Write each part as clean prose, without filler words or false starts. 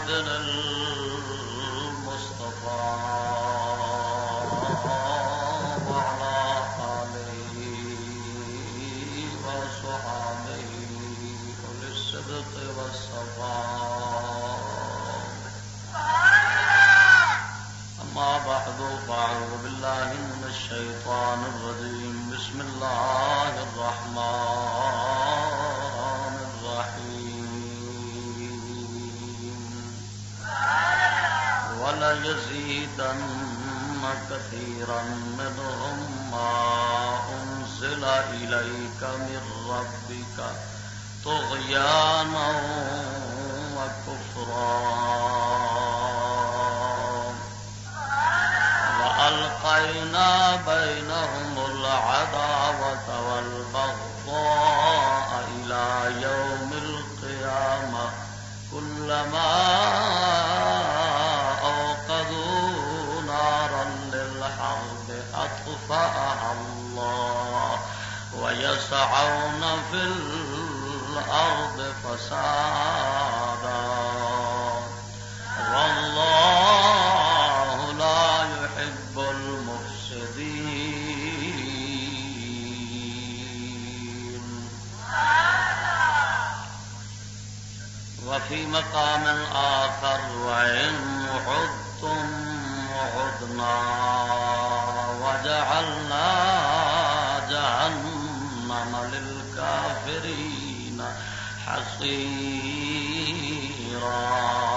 محمد المصطفى وعلى آله وصحبه أولي الصدق والصفاء. أما بعد فأعوذ بالله من الشيطان الرجيم. بسم الله الرحمن الرحيم. وليزيدن كثيرا منهم ما أنزل إليك من ربك طغيانا وكفرا وألقينا بينهم العداوة والبغضاء إلى يوم القيامة كلما أوقدوا نارا للحرب أطفأها الله ويسعون في الأرض فسادا والله لا يحب المفسدين. وفي مقام آخر وإن عدتم عدنا وجعلنا جهنم للكافرين حصيرا.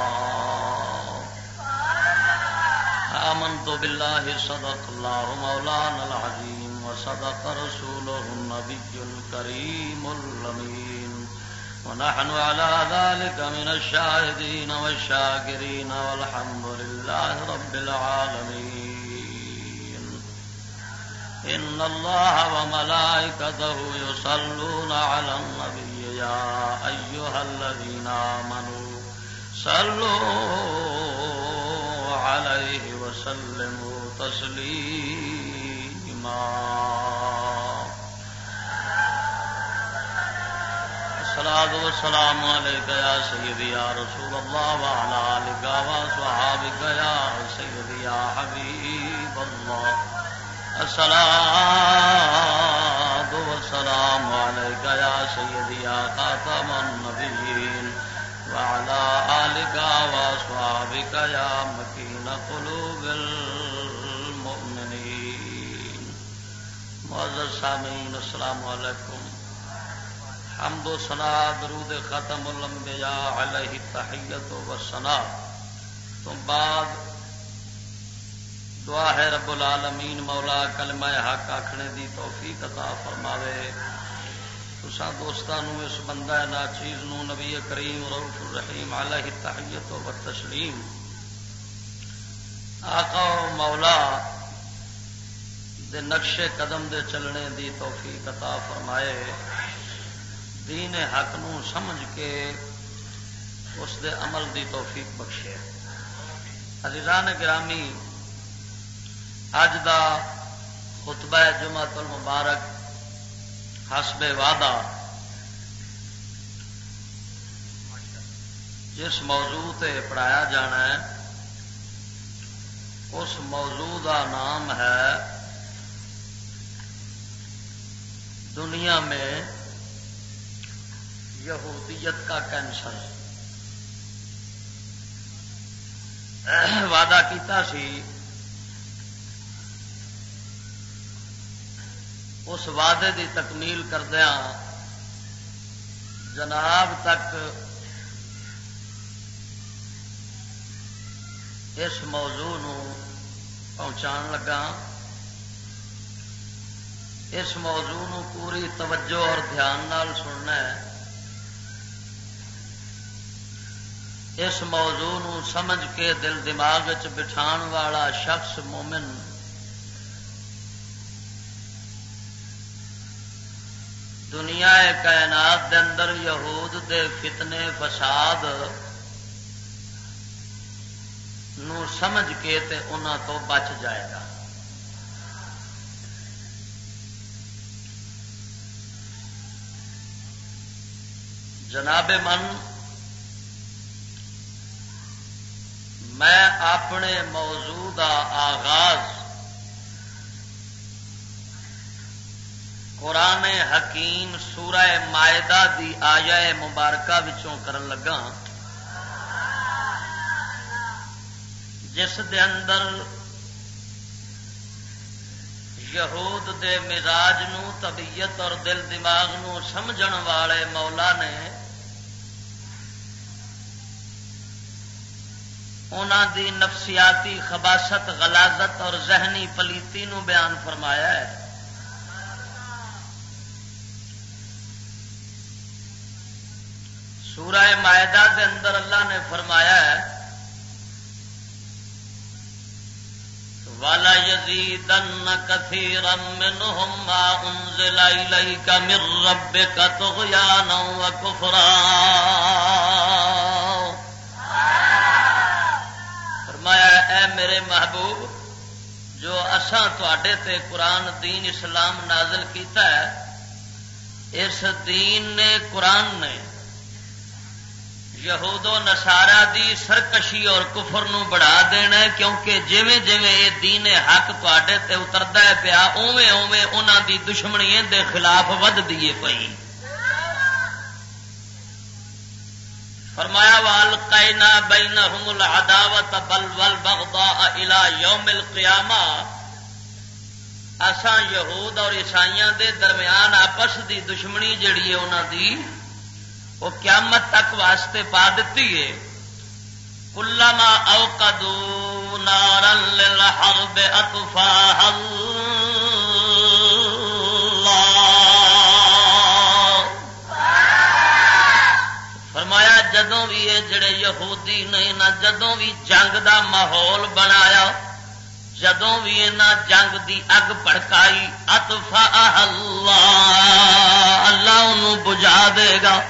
آمنت بالله صدق الله مولانا العظيم وصدق رسوله النبي الكريم الأمين ونحن على ذلك من الشاهدين والشاكرين والحمد لله رب العالمين. إن الله وملائكته يصلون على النبي يا أيها الذين آمنوا صلوا عليه وسلموا تسليما. الصلاة والسلام عليك يا سيدي يا رسول الله وعلى آلك وصحابك يا سيدي يا حبيب الله. الصلاة والسلام عليك يا سيدي يا خاتم النبيين وعلى آلك وصحابك يا مكين قلوب المؤمنين. معزز سامعین السلام علیکم. حمد و ثنا درود ختم الانبیاء علیہ التحیت و ثنا تو بعد دعا ہے رب العالمین مولا کلمہ حق آکھنے دی توفیق عطا فرماوے. تساں دوستانو اس بندہ ناچیز نو نبی کریم رؤوف الرحیم علیہ التحیت و تسلیم آقا و مولا دے نقش قدم دے چلنے دی توفیق عطا فرمائے. دین حق نو سمجھ کے اس دے عمل دی توفیق بخشے. عزیزان گرامی، اج دا خطبہ جمعۃ المبارک حسب وعدہ جس موضوع تے پڑھایا جانا ہے اس موضوع دا نام ہے دنیا میں یہودیت کا کینسر. وعدہ کیتا سی اس وعدے دی تکمیل کردیاں جناب تک اس موضوع نو پہنچان لگا. اس موضوع نو پوری توجہ اور دھیان نال سننا ہے. اس موضوع نو سمجھ کے دل دماغ وچ بٹھان والا شخص مومن دنیا کائنات دے اندر یہود دے فتنے فساد نو سمجھ کے تے انہاں تو بچ جائے گا. جناب من میں اپنے موضوع کا آغاز قرآن حکیم سورہ مائدہ دی آیہ مبارکہ وچوں کرن لگا جس دے اندر یہود دے مزاج نو طبیعت اور دل دماغ نو سمجھن والے مولا نے انہاں دی نفسیاتی خباثت غلاظت اور ذہنی پلیتی نو بیان فرمایا ہے. سورہ مائدہ کے اندر اللہ نے فرمایا ہے وَلَا يَزِيدَنَّ كَثِيرًا مِّنْهُمْ مَا أُنزِلَ إِلَيْكَ مِن رَّبِّكَ طُغْيَانًا وَكُفْرًا. فرمایا اے میرے محبوب جو اساں تواڈے تے قرآن دین اسلام نازل کیتا ہے اس دین نے قرآن نے یہود و نصارا دی سرکشی اور کفر نو بڑھا دینا ہے کیونکہ جویں جویں یہ دین حق تواڈے تے اتردا ہے پیا اوویں اوویں انہاں دی دشمنی دے خلاف وددی ہے پئی. فرمایا والقینا بینہم العداوۃ والبغضاء الی یوم القیامہ اساں یہود اور عیسائیاں دے درمیان آپس دی دشمنی جڑی ہے انہاں دی وہ قیامت تک واسطے پا دیتی ہے. کلما اوقدوا نارا للحرب اطفاها اللہ. فرمایا جدوں بھی یہ جڑے یہودی نے نہ جدوں بھی جنگ دا ماحول بنایا جدوں بھی انہاں جنگ دی اگ بھڑکائی اطفاها اللہ اللہ انہوں بجھا دے گا.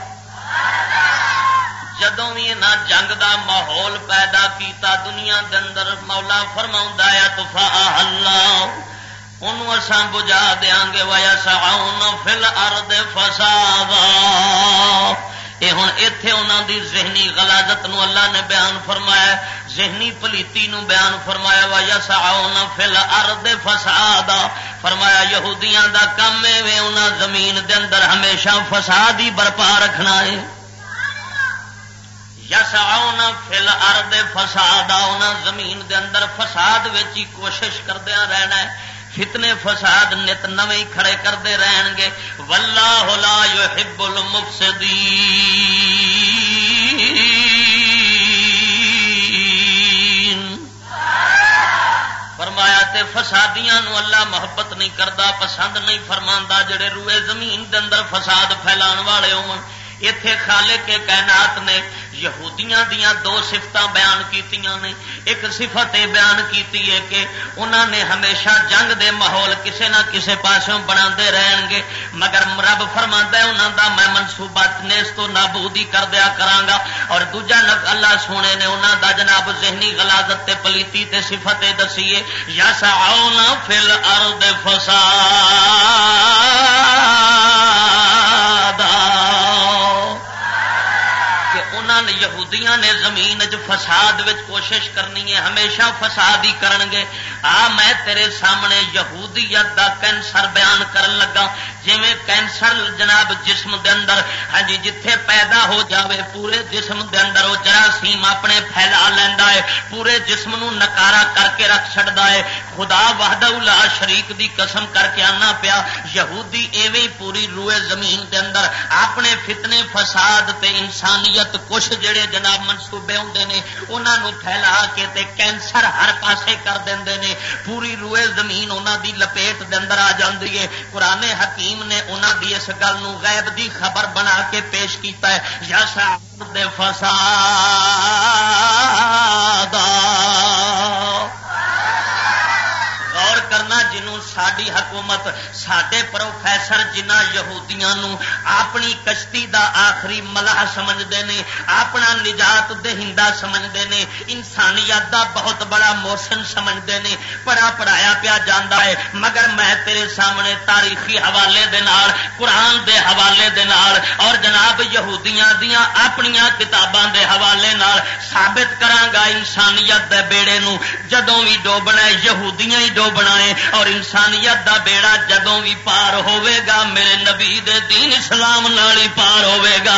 جدوں بھی انہاں جنگ دا ماحول پیدا کیتا دنیا دے اندر مولا فرماوندا ہے اطفاء اللہ انہوں اساں بجھا دیاں گے وَيَسْعَوْنَ فِي الْأَرْضِ فَسَادًا. یہ ہن ایتھے انہاں دی ذہنی غلاظت نو اللہ نے بیان فرمایا ذہنی پلیتی نو بیان فرمایا وَيَسْعَوْنَ فِي الْأَرْضِ فَسَادًا. فرمایا یہودیاں دا کم ہے انہاں زمین دے اندر ہمیشہ فساد ہی برپا رکھنا ہے. یسعون فی الارض فسادا انہاں زمین دے اندر فساد وچ ہی کوشش کردیاں رہنا ہے فتنے فساد نت نویں کھڑے کردے رہن گے. واللہ لا یحب المفسدین. فرمایا تے فسادیاں نو اللہ محبت نہیں کردا پسند نہیں فرماندا جڑے روئے زمین دے اندر فساد پھیلان والے ہون. ایتھے خالق کے کائنات نے یہودیاں دیاں دو صفتاں بیان کیتیاں نے. ایک صفت یہ بیان کیتی ہے کہ انہاں نے ہمیشہ جنگ دے ماحول کسے نہ کسے پاسوں بناندے رہن گے مگر رب فرماندا ہے انہاں دا میں منصوبات نیست تو نابودی کر دیا کراں گا. اور دوجا اللہ سونے نے انہاں دا جناب ذہنی غلاظت تے پلیتی تے صفت دسی ہے یسعون فی الارض انہوں یہودیاں نے زمین فساد وچ کوشش کرنی ہے ہمیشہ فساد ہی کرن گے. میں تیرے سامنے یہودیت دا کینسر بیان کرن لگا جویں کینسر جناب جسم دے اندر ہاں جی جتھے پیدا ہو جاوے پورے جسم دے اندر وہ جراثیم اپنے پھیلا لیندا ہے پورے جسم نو نکارا کر کے رکھ چھڑدا ہے. خدا وحدہ لا شریک دی قسم کر کے آنا پیا یہودی ایویں پوری روئے زمین دے اندر اپنے فتنے فساد تے انسانیت کچھ جڑے جناب منصوبے ہوندے نے انہاں نو پھیلا کے تے کینسر ہر پاسے کر دیندے نے پوری روئے زمین انہاں دی لپیٹ دے اندر آ جاندی ہے. قرآن حکیم نے انہاں دی اس گل نو غیب دی خبر بنا کے پیش کیتا ہے یا سعد فسادا. غور کرنا فرمایا جنوں ساری حکومت ساڈے پروفیسر جنہ یہودیاں نو اپنی کشتی دا آخری ملاح سمجھتے ہیں، اپنا نجات دہندہ سمجھتے ہیں، انسانیت دا بہت بڑا محسن سمجھتے ہیں، پڑھایا پیا جاتا ہے، مگر میں تیرے سامنے تاریخی حوالے دے نال، قرآن دے حوالے دے نال اور جناب یہودیاں دیاں اپنیاں کتاباں دے حوالے نال ثابت کرانگا انسانیت دے بیڑے نو جدوں بھی ڈوبنا ہے یہودیاں ہی ڈوبنا ہے، اور انسانیت دا بیڑا جدوں بھی پار ہوے گا میرے نبی دے دین اسلام نال ہی پار ہوے گا۔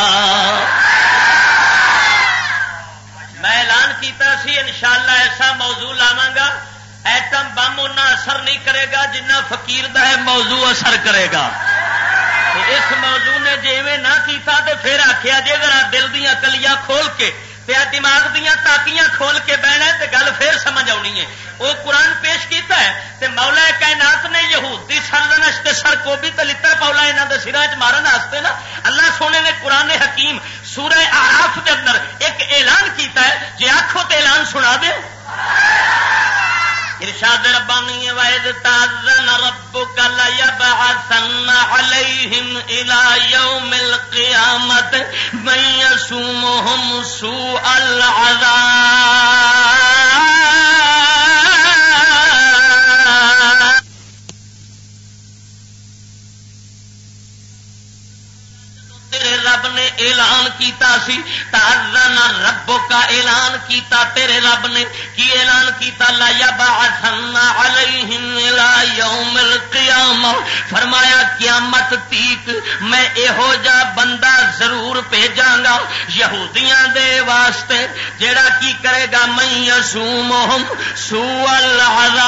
میں اعلان کیتا سی انشاءاللہ ایسا موضوع لاواں گا، ایٹم بم اتنا اثر نہیں کرے گا جنہ فقیر دا ہے موضوع اثر کرے گا۔ اس موضوع نے جی نہ کیتا تے پھر آخیا جی ذرا دل دیاں کلیاں کھول کے تے دماغ دیاں تاکیاں کھول کے بہنا تے گل پھر سمجھ آنی ہے۔ وہ قرآن پیش کیتا ہے تے مولا کائنات نے یہود دی سرزنش تے سرکوبی تے لتر پولا انہاں دے سراں وچ مارن واسطے نا اللہ سونے نے قرآن حکیم سورہ اعراف دے اندر ایک اعلان کیتا ہے، جے آکھو تے اعلان سنا دے۔ ارشاد ربانی وَإِذْ تَأَذَّنَ رَبُّكَ لَيَبْعَثَنَّ عَلَيْهِمْ إِلَى يَوْمِ الْقِيَامَةِ مَن يَسُومُهُمْ سُوءَ الْعَذَابِ تیرے رب نے اعلان کیتا سی، تأذن ربک کا اعلان کیتا تیرے رب نے کی اعلان کیتا لا یبعثن علیہم الی یوم القیامہ، فرمایا قیامت تیک میں یہو جا بندہ ضرور بھیجاں گا یہودیاں دے واسطے جیڑا کی کرے گا من یسومہم سوء العذاب،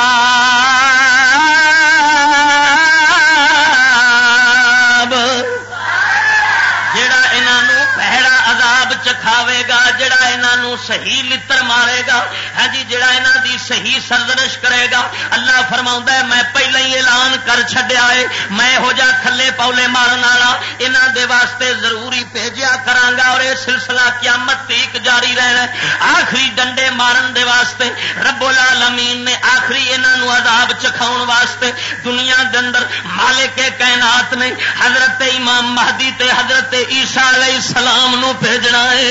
چکھاوے گا، جڑا انہاں صحیح لتر مارے گا، ہاں جی جڑا انہاں دی صحیح سرزنش کرے گا۔ اللہ فرماوندا ہے میں پہلے ہی اعلان کر چھڈیا ہے میں ہو جا کھلے پولے مارن والا انہاں دے واسطے ضروری بھیجیا کراں گا، اور یہ سلسلہ قیامت تک جاری رہنا ہے۔ آخری ڈنڈے مارن دے واسطے رب العالمین نے آخری انہاں نو عذاب چکھاون واسطے دنیا دے اندر مالک کائنات نے حضرت امام مہدی تے حضرت عیسیٰ علیہ السلام نو بھیجنا ہے۔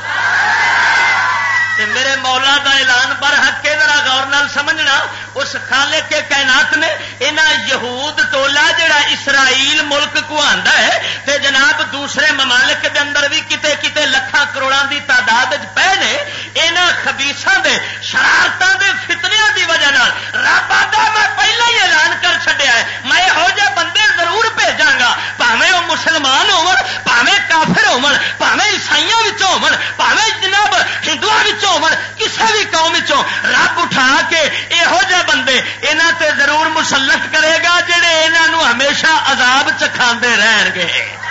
میرے مولا دا اعلان برحق کے ذرا غور نال سمجھنا، اس خالق کے کائنات نے انہاں یہود ٹولا جڑا اسرائیل ملک کو آندا ہے تے جناب دوسرے ممالک دے اندر بھی کتے کتے لکھاں کروڑاں دی تعداد وچ پے نے، انہاں خبیثاں دے شرارتاں دے فتنیاں دی وجہ نال رب آندا میں پہلے ہی اعلان کر چھڈیا ہے میں ہو جے بندے ضرور بھیجاں گا، بھاویں او مسلمان ہون بھاویں کافر ہون بھاویں عیسائیاں وچوں ہون بھاویں جناب ہندوؤں وچوں ہون کسے بھی قوم وچوں رب اٹھا کے یہو جے بندے انہاں تے ضرور مسلط کرے گا جڑے انہاں نو ہمیشہ عذاب چکھاندے رہن گے۔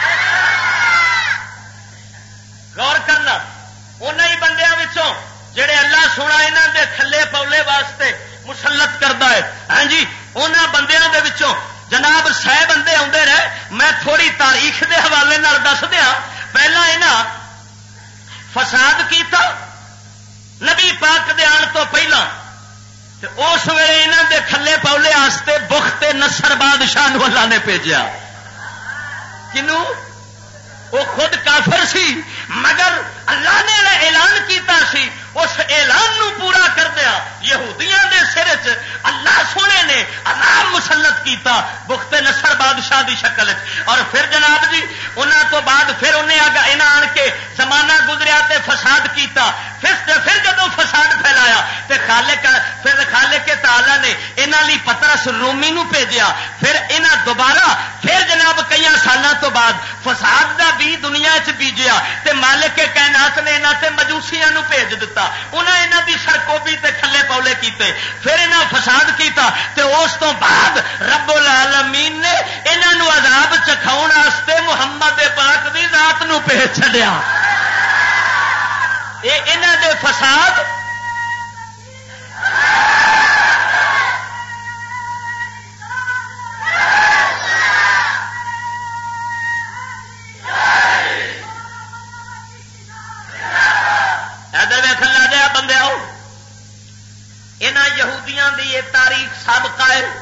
غور کرنا انہاں ہی بندیاں وچوں جڑے اللہ سونا انہاں دے کھلے پولے واسطے مسلط کردا ہے، ہاں جی انہاں بندیاں دے وچوں جناب 100 بندے آندے رہے۔ میں تھوڑی تاریخ دے حوالے نال دس دیاں، پہلا انہاں فساد کیتا نبی پاک دے آن تو پہلا، اس ویلے انہاں دے کھلے پولے واسطے بخت نصر بادشاہ نو اللہ نے بھیجا۔ کنوں؟ وہ خود کافر سی مگر اللہ نے اعلان کیتا سی، اس اعلان نو پورا کر دیا یہودیاں دے سر چ اللہ سونے نے عذاب مسلط کیتا بخت نصر بادشاہ دی شکل، اور پھر جناب جی انہاں تو بعد پھر انہیں انہاں آن کے زمانہ گزریا تے فساد کیتا، پھر جدوں فساد پھیلایا تے خالق تعالی نے انہاں لئی پترس رومی نو بھیجیا، پھر انہاں دوبارہ پھر جناب کئی سالاں تو بعد فساد دا بھی دنیا چ بیجیا تے مالک کائنات نے انہاں تے مجوسیاں نو بھیج دتا، انہاں انہاں دی سرکوبی تے کھلے پولے کیتے، پھر انہاں فساد کیتا تے اس تو بعد رب العالمین نے انہاں نو عذاب چکھاون واسطے محمد پاک دی ذات نو بھیج چھڈیا۔ اے انہاں دے فساد ادھر ویکھن لا دیا بندے آؤ، انہاں یہودیاں دی یہ تاریخ سابقہ ہے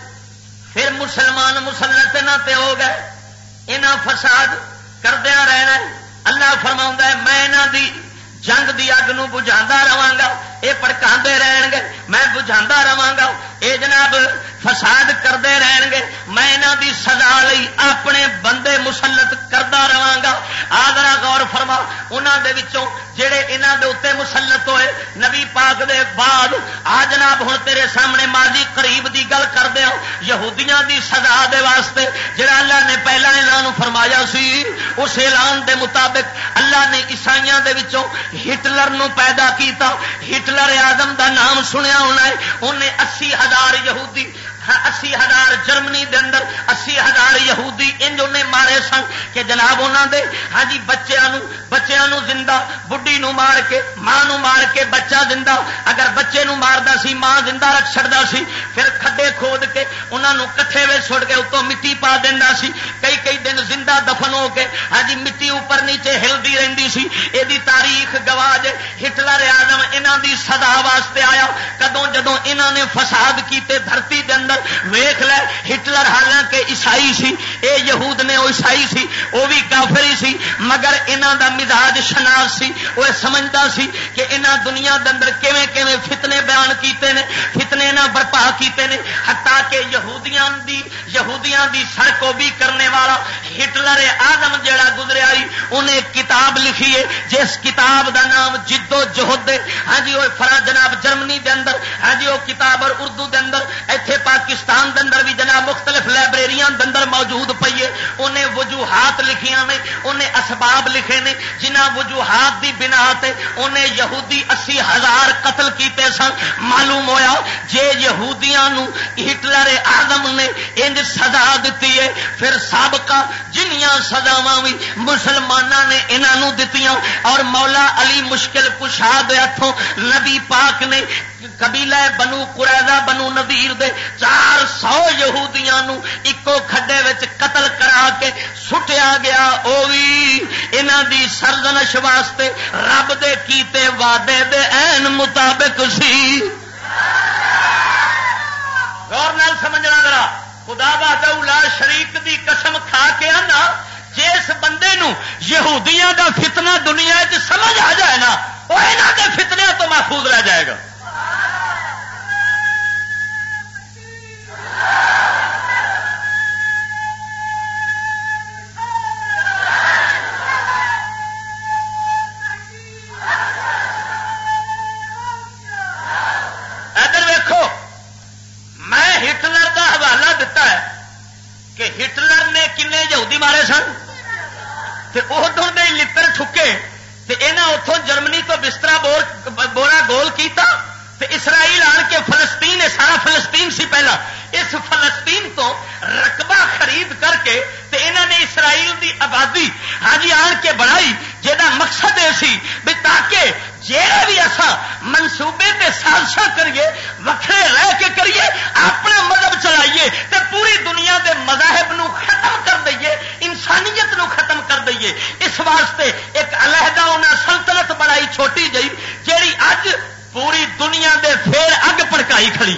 مسلمان مسلط نہ تے ہو گئے انہاں فساد کردیا رہنا. اللہ فرماؤں ہے میں انہاں دی جنگ دی اگ نو بجھاندا رہاں گا, یہ بھڑکاندے رہن گے میں بجھاندا رہاں گا, اے جناب فساد کرتے رہن گے میں انہاں دی سزا لئی اپنے بندے مسلط کردا رہاں گا. آدرا غور فرما انہاں دے وچوں جڑے انہاں دے اوتے مسلط ہوئے نبی پاک دے بعد آ جناب ہن تیرے سامنے ماضی قریب دی گل کردے ہو یہودیاں دی سزا دے واسطے جڑا اللہ نے پہلا اعلان فرمایا سی اس اعلان دے مطابق اللہ نے عیسائیاں دے وچوں ہٹلر نو پیدا کیتا. ہٹلر اعظم دا نام سنیا ہونا ہے, انہیں 80,000 یہودی 80,000 جرمنی دے اندر 80,000 یہودی انج انہیں مارے سن کہ جناب انہوں دے ہاں جی بچیاں نو زندہ, بڈھی نو مار کے ماں نو مار کے بچہ زندہ, اگر بچے نو ماردا سی ماں زندہ رکھ چھڑدا سی, پھر کھڈے کھود کے انہاں نو کٹھے وچ سٹ کے اتوں مٹی پا دیندا سی, کئی دن زندہ دفن ہو کے ہاں جی مٹی اوپر نیچے ہلدی رہندی سی. یہ تاریخ گواہ ہے. ہٹلر اعظم انہاں دی سزا واسطے آیا کدوں جدوں انہاں نے فساد کیتے دھرتی دے اندر. ویخ لے ہٹلر حالانکہ عیسائی سی, اے یہود نے وہ عیسائی سی وہ بھی کافری سی, مگر انہاں دا مزاج شناس سی, وہ سمجھدا سی کہ انہاں دنیا دے اندر کیویں کیویں فتنے بیان کیتے نے, فتنے نہ برپا کیتے نے, حتیٰ کہ یہودیاں دی سرکوبی کرنے والا ہٹلر اعظم جڑا گزریا انہیں کتاب لکھی ہے جس کتاب دا نام جد و جہد ہے. ہاں جی وہ جناب جرمنی دے اندر ہاں جی وہ کتاب اور اردو دے اندر ایتھے پاکستان دے اندر بھی جناب مختلف لائبریریاں دے اندر موجود پئی ہے. انہیں وجوہات لکھیاں نے, انہیں اسباب لکھے نے جنہاں وجوہات دی بنا تے انہیں یہودی 80,000 قتل کیتے سن. معلوم ہویا جے یہودیاں نو ہٹلر اعظم نے انج سزا دتی ہے پھر سابقہ جنیاں سزاواں بھی مسلماناں نے انہاں نو دتیاں. اور مولا علی مشکل کشا دے ہتھوں نبی پاک نے قبیلہ بنو قریظہ بنو نذیر دے 400 یہودیاں نو اکو کھڈے وچ قتل کرا کے سٹیا گیا. او وی انہاں دی سرزنش واسطے رب دے کیتے وعدے دے عین مطابق سی. غور نال سمجھنا ذرا, خدا وحدہ لا شریک دی قسم کھا کے آنا جس بندے نو یہودیاں دا فتنہ دنیا وچ سمجھ آ جائے نا وہ انہاں دے فتنیاں تو محفوظ رہ جائے گا. ادھر ویکھو میں ہٹلر دا حوالہ دیتا ہے کہ ہٹلر نے کنے یہودی مارے سن تے ادھر دے لتر ٹھکے تے انہاں اتوں جرمنی تو بستر بورا گول کیتا تے اسرائیل آن کے فلسطین سارا فلسطین سی پہلا اس فلسطین تو رقبہ خرید کر کے تے انہاں نے اسرائیل دی آبادی ہاں جی آن کے بڑھائی جہاں مقصد یہ سی بھی تاکہ جہے بھی ایسا منصوبے تے سازشاں کریے وکھرے رہ کے کریے اپنا مذہب چلائیے تے پوری دنیا دے مذاہب نو ختم کر دئیے انسانیت نو ختم کر دئیے. اس واسطے ایک علیحدہ انہاں سلطنت بنائی چھوٹی جئی جیڑی اج پوری دنیا دے پھر اگ پڑکائی کھڑی.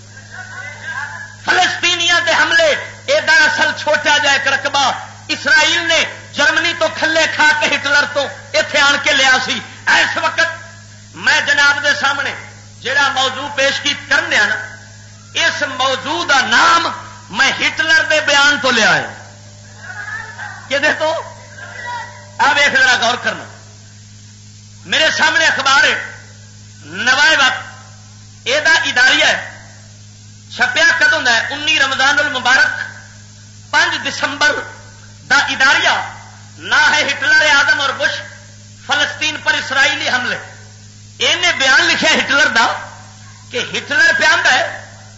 فلسطینیاں دے حملے ایڈا اصل چھوٹا جا ایک رقبہ اسرائیل نے جرمنی تو کھلے کھا کے ہٹلر تو ایتھے آن کے لیا سی. اس وقت میں جناب دے سامنے جڑا موضوع پیش کی کرنے نا اس موضوع دا نام میں ہٹلر دے بیان تو لیا ہے. کہ تو اب ایک ذرا غور کرنا, میرے سامنے اخبار ہے نوائے وقت یہ اداریہ ہے چھپیا کدوں ہے 19 رمضان المبارک 5 دسمبر دا اداریہ نہ ہے ہٹلر اعظم اور بش فلسطین پر اسرائیلی حملے. انہیں بیان لکھا ہٹلر دا کہ ہٹلر بیان ہے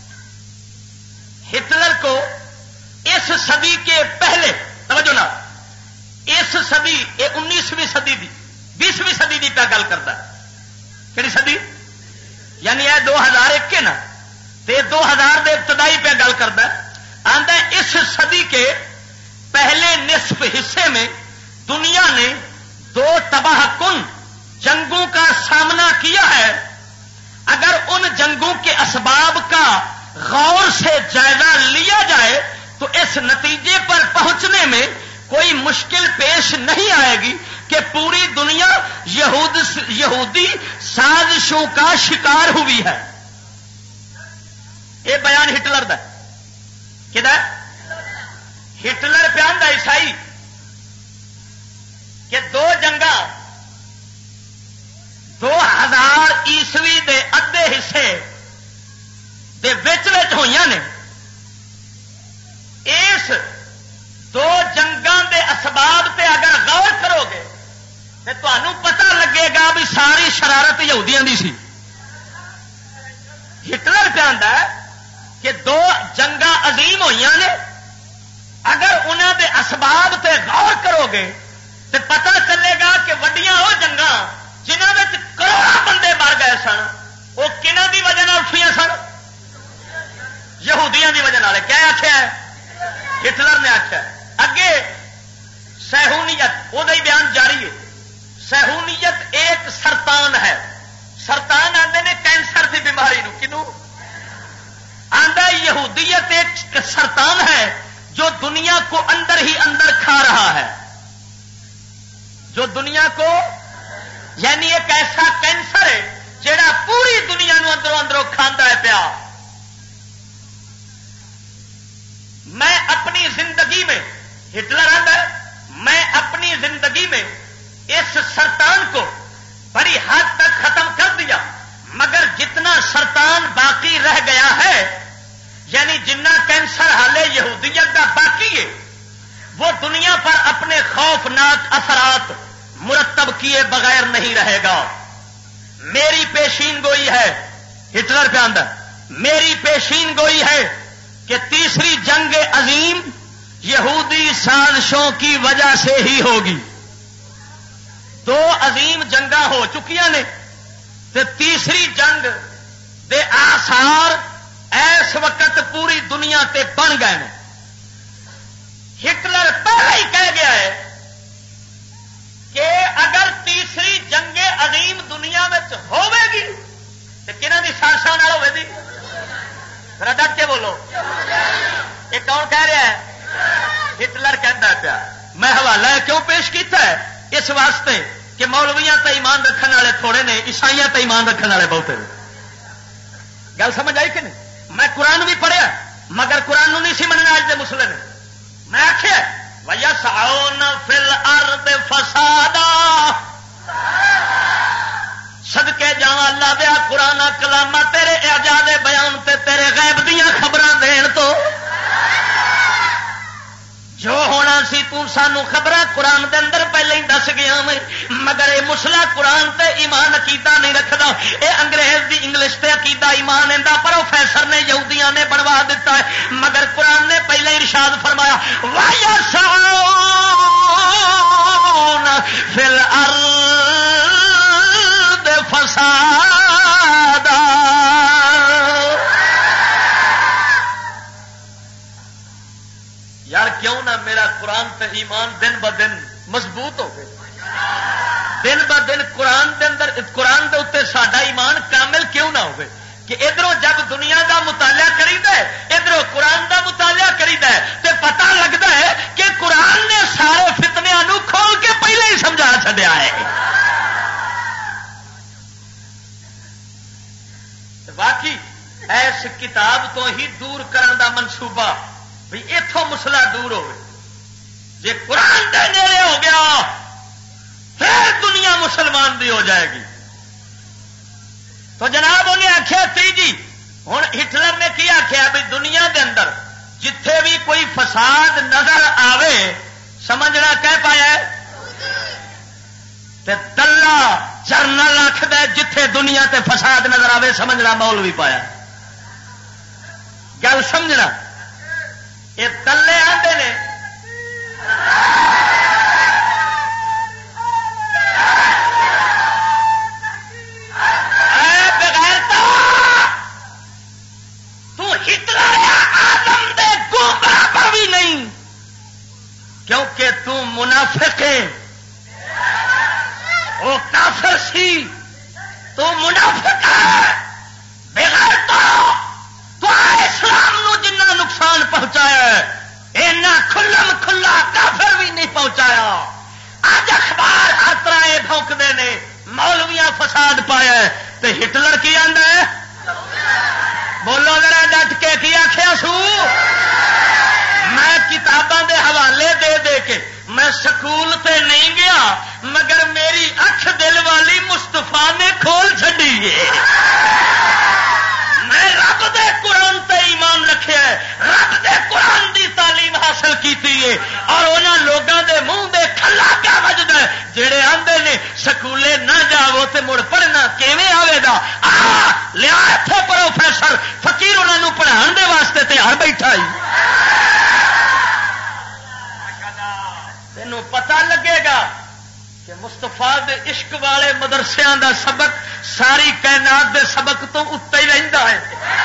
ہٹلر کو اس صدی کے پہلے توجہ نہ اس صدی یہ 19ویں صدی دی 20ویں صدی دی پہ گل کرتا ہے. کہڑی صدی یعنی یہ 2001 کے نا تے 2000 دے ابتدائی پہ گل کرتا ہے. آندا ہے اس صدی کے پہلے نصف حصے میں دنیا نے 2 تباہ کن جنگوں کا سامنا کیا ہے. اگر ان جنگوں کے اسباب کا غور سے جائزہ لیا جائے اس نتیجے پر پہنچنے میں کوئی مشکل پیش نہیں آئے گی کہ پوری دنیا یہودی سازشوں کا شکار ہوئی ہے. یہ بیان ہٹلر دا کدا ہٹلر بیان دا عیسائی کہ 2 جنگاں 2000 عیسوی دے ادھے حصے دے وچ ہوئی نے. اس 2 جنگاں دے اسباب تے اگر غور کرو گے تو تمہیں پتہ لگے گا بھی ساری شرارت یہودیاں دی سی. ہٹلر کہندا ہے کہ 2 جنگاں عظیم ہوئی نے، اگر انہاں دے اسباب تے غور کرو گے تو پتہ چلے گا کہ وڈیاں وہ جنگاں جنہاں وچ کروڑاں بندے مر گئے سن وہ کنہاں دی وجہ نال ہوئیاں سن؟ یہودیاں دی وجہ نال. کیا آخیا ہے؟ ہٹلر نے آخیا. اگے صہیونیت وہ بیان جاری ہے. صہیونیت ایک سرطان ہے. سرطان آتے نے کینسر کی بیماری نو کنو آندا یہودیت ایک سرطان ہے جو دنیا کو اندر ہی اندر کھا رہا ہے. جو دنیا کو یعنی ایک ایسا کینسر ہے جڑا پوری دنیا نو اندروں اندروں کھاندا ہے پیا. میں اپنی زندگی میں ہٹلر آتا ہے میں اپنی زندگی میں اس سرطان کو بڑی حد تک ختم کر دیا، مگر جتنا سرطان باقی رہ گیا ہے یعنی جنہ کینسر حالے یہودیت کا باقی ہے وہ دنیا پر اپنے خوفناک اثرات مرتب کیے بغیر نہیں رہے گا. میری پیشین گوئی ہے، ہٹلر پہ آندا میری پیشین گوئی ہے کہ تیسری جنگ عظیم یہودی سازشوں کی وجہ سے ہی ہوگی. 2 عظیم جنگاں ہو چکیاں نے تو تیسری جنگ دے آثار اس وقت پوری دنیا تے بن گئے ہیں. ہٹلر پہلے ہی کہہ گیا ہے کہ اگر تیسری جنگ عظیم دنیا میں ہوے گی تو کنہاں دی سازشاں نال ہوے گی؟ ذرا ڈٹ کے بولو. یہ کون کہہ رہا ہے؟ ہٹلر کہتا پیا. میں حوالہ کیوں پیش کیتا ہے؟ اس واسطے کہ مولویاں تے ایمان رکھنے والے تھوڑے نے، عیسائیاں تے ایمان رکھنے والے بہتے نے. گل سمجھ آئی کہ نہیں؟ میں قرآن بھی پڑھیا مگر قرآن نہیں سی مننا اج دے مسلے نے. میں آخیا وَيَسْعَوْنَ فِي الْأَرْضِ فَسَادًا صدقے جاواں اللہ دیا قرآن کلامہ تیرے اعجاز بیان تے تیرے غیب دیاں خبراں دین تو جو ہونا سی تو سانو خبراں قرآن دے اندر پہلے ہی دس گیا میں. مگر یہ مسلا قرآن تے ایمان عقیدہ نہیں رکھدا. اے انگریز دی انگلش تے عقیدہ ایمان ایندا پروفیسر نے یہودیاں نے بنوا دیتا ہے. مگر قرآن نے پہلے ارشاد فرمایا وَيَسْعَوْنَ فِي الْأَرْضِ فسادا. یار کیوں نہ میرا قرآن تے ایمان دن ب دن مضبوط ہو گئے. دن ب دن قرآن دے اندر قرآن دے اتنے ساڈا ایمان کامل کیوں نہ ہوگے کہ ادھروں جب دنیا دا مطالعہ کریدا ہے ادھروں قرآن دا مطالعہ کریدا ہے تے پتہ لگتا ہے کہ قرآن نے سارے فتنیاں نو کھول کے پہلے ہی سمجھا چھڈیا ہے. باقی اس کتاب تو ہی دور کرن دا منصوبہ بھی اتوں مسئلہ دور ہو جی قرآن دے نیڑے ہو گیا پھر دنیا مسلمان دی ہو جائے گی. تو جناب انہیں آخیا تیجی ہوں ہٹلر نے کی آخیا بھی دنیا دے اندر جتھے بھی کوئی فساد نظر آوے سمجھنا کہہ پایا دلہ جرنل آخد جتھے دنیا تے فساد نظر آوے سمجھنا مولوی پایا. گل سمجھنا یہ دلے آتے نے بغیرتا تو ہٹلر آدم دے کو برابر بھی نہیں کیونکہ تو منافق ہے. وہ کافر سی تو منافق ہے بغیرتا تو اسلام نو جنہ نقصان پہنچایا ہے کلا کافر بھی نہیں پہنچایا. اج اخبار ہر طرح یہ بھونکتے ہیں مولویاں فساد پایا تے ہٹلر کی آندا ہے. بولو ذرا ڈٹ کے کی آخیا سو. میں کتاباں دے حوالے دے دے کے میں سکول تے نہیں گیا مگر میری اکھ دل والی مستفا نے کھول چڈی ہے. میں رب دے قرآن تے ایمان رکھے رب دے قرآن دی تعلیم حاصل کیتی ہے اور انہاں لوگاں دے منہ دے کھلا کیا وجدا ہے جڑے آندے نے سکولے نہ جاؤ تے مڑ پڑھنا کیویں آوے گا. لیا ایتھے پروفیسر فقیر انہاں نوں پڑھان دے واسطے تیار بیٹھا ہی. تینوں پتہ لگے گا کہ مستفا دے عشق والے مدرسیاں دا سبق ساری کائنات دے سبق تو اتنے ہی رہتا ہے.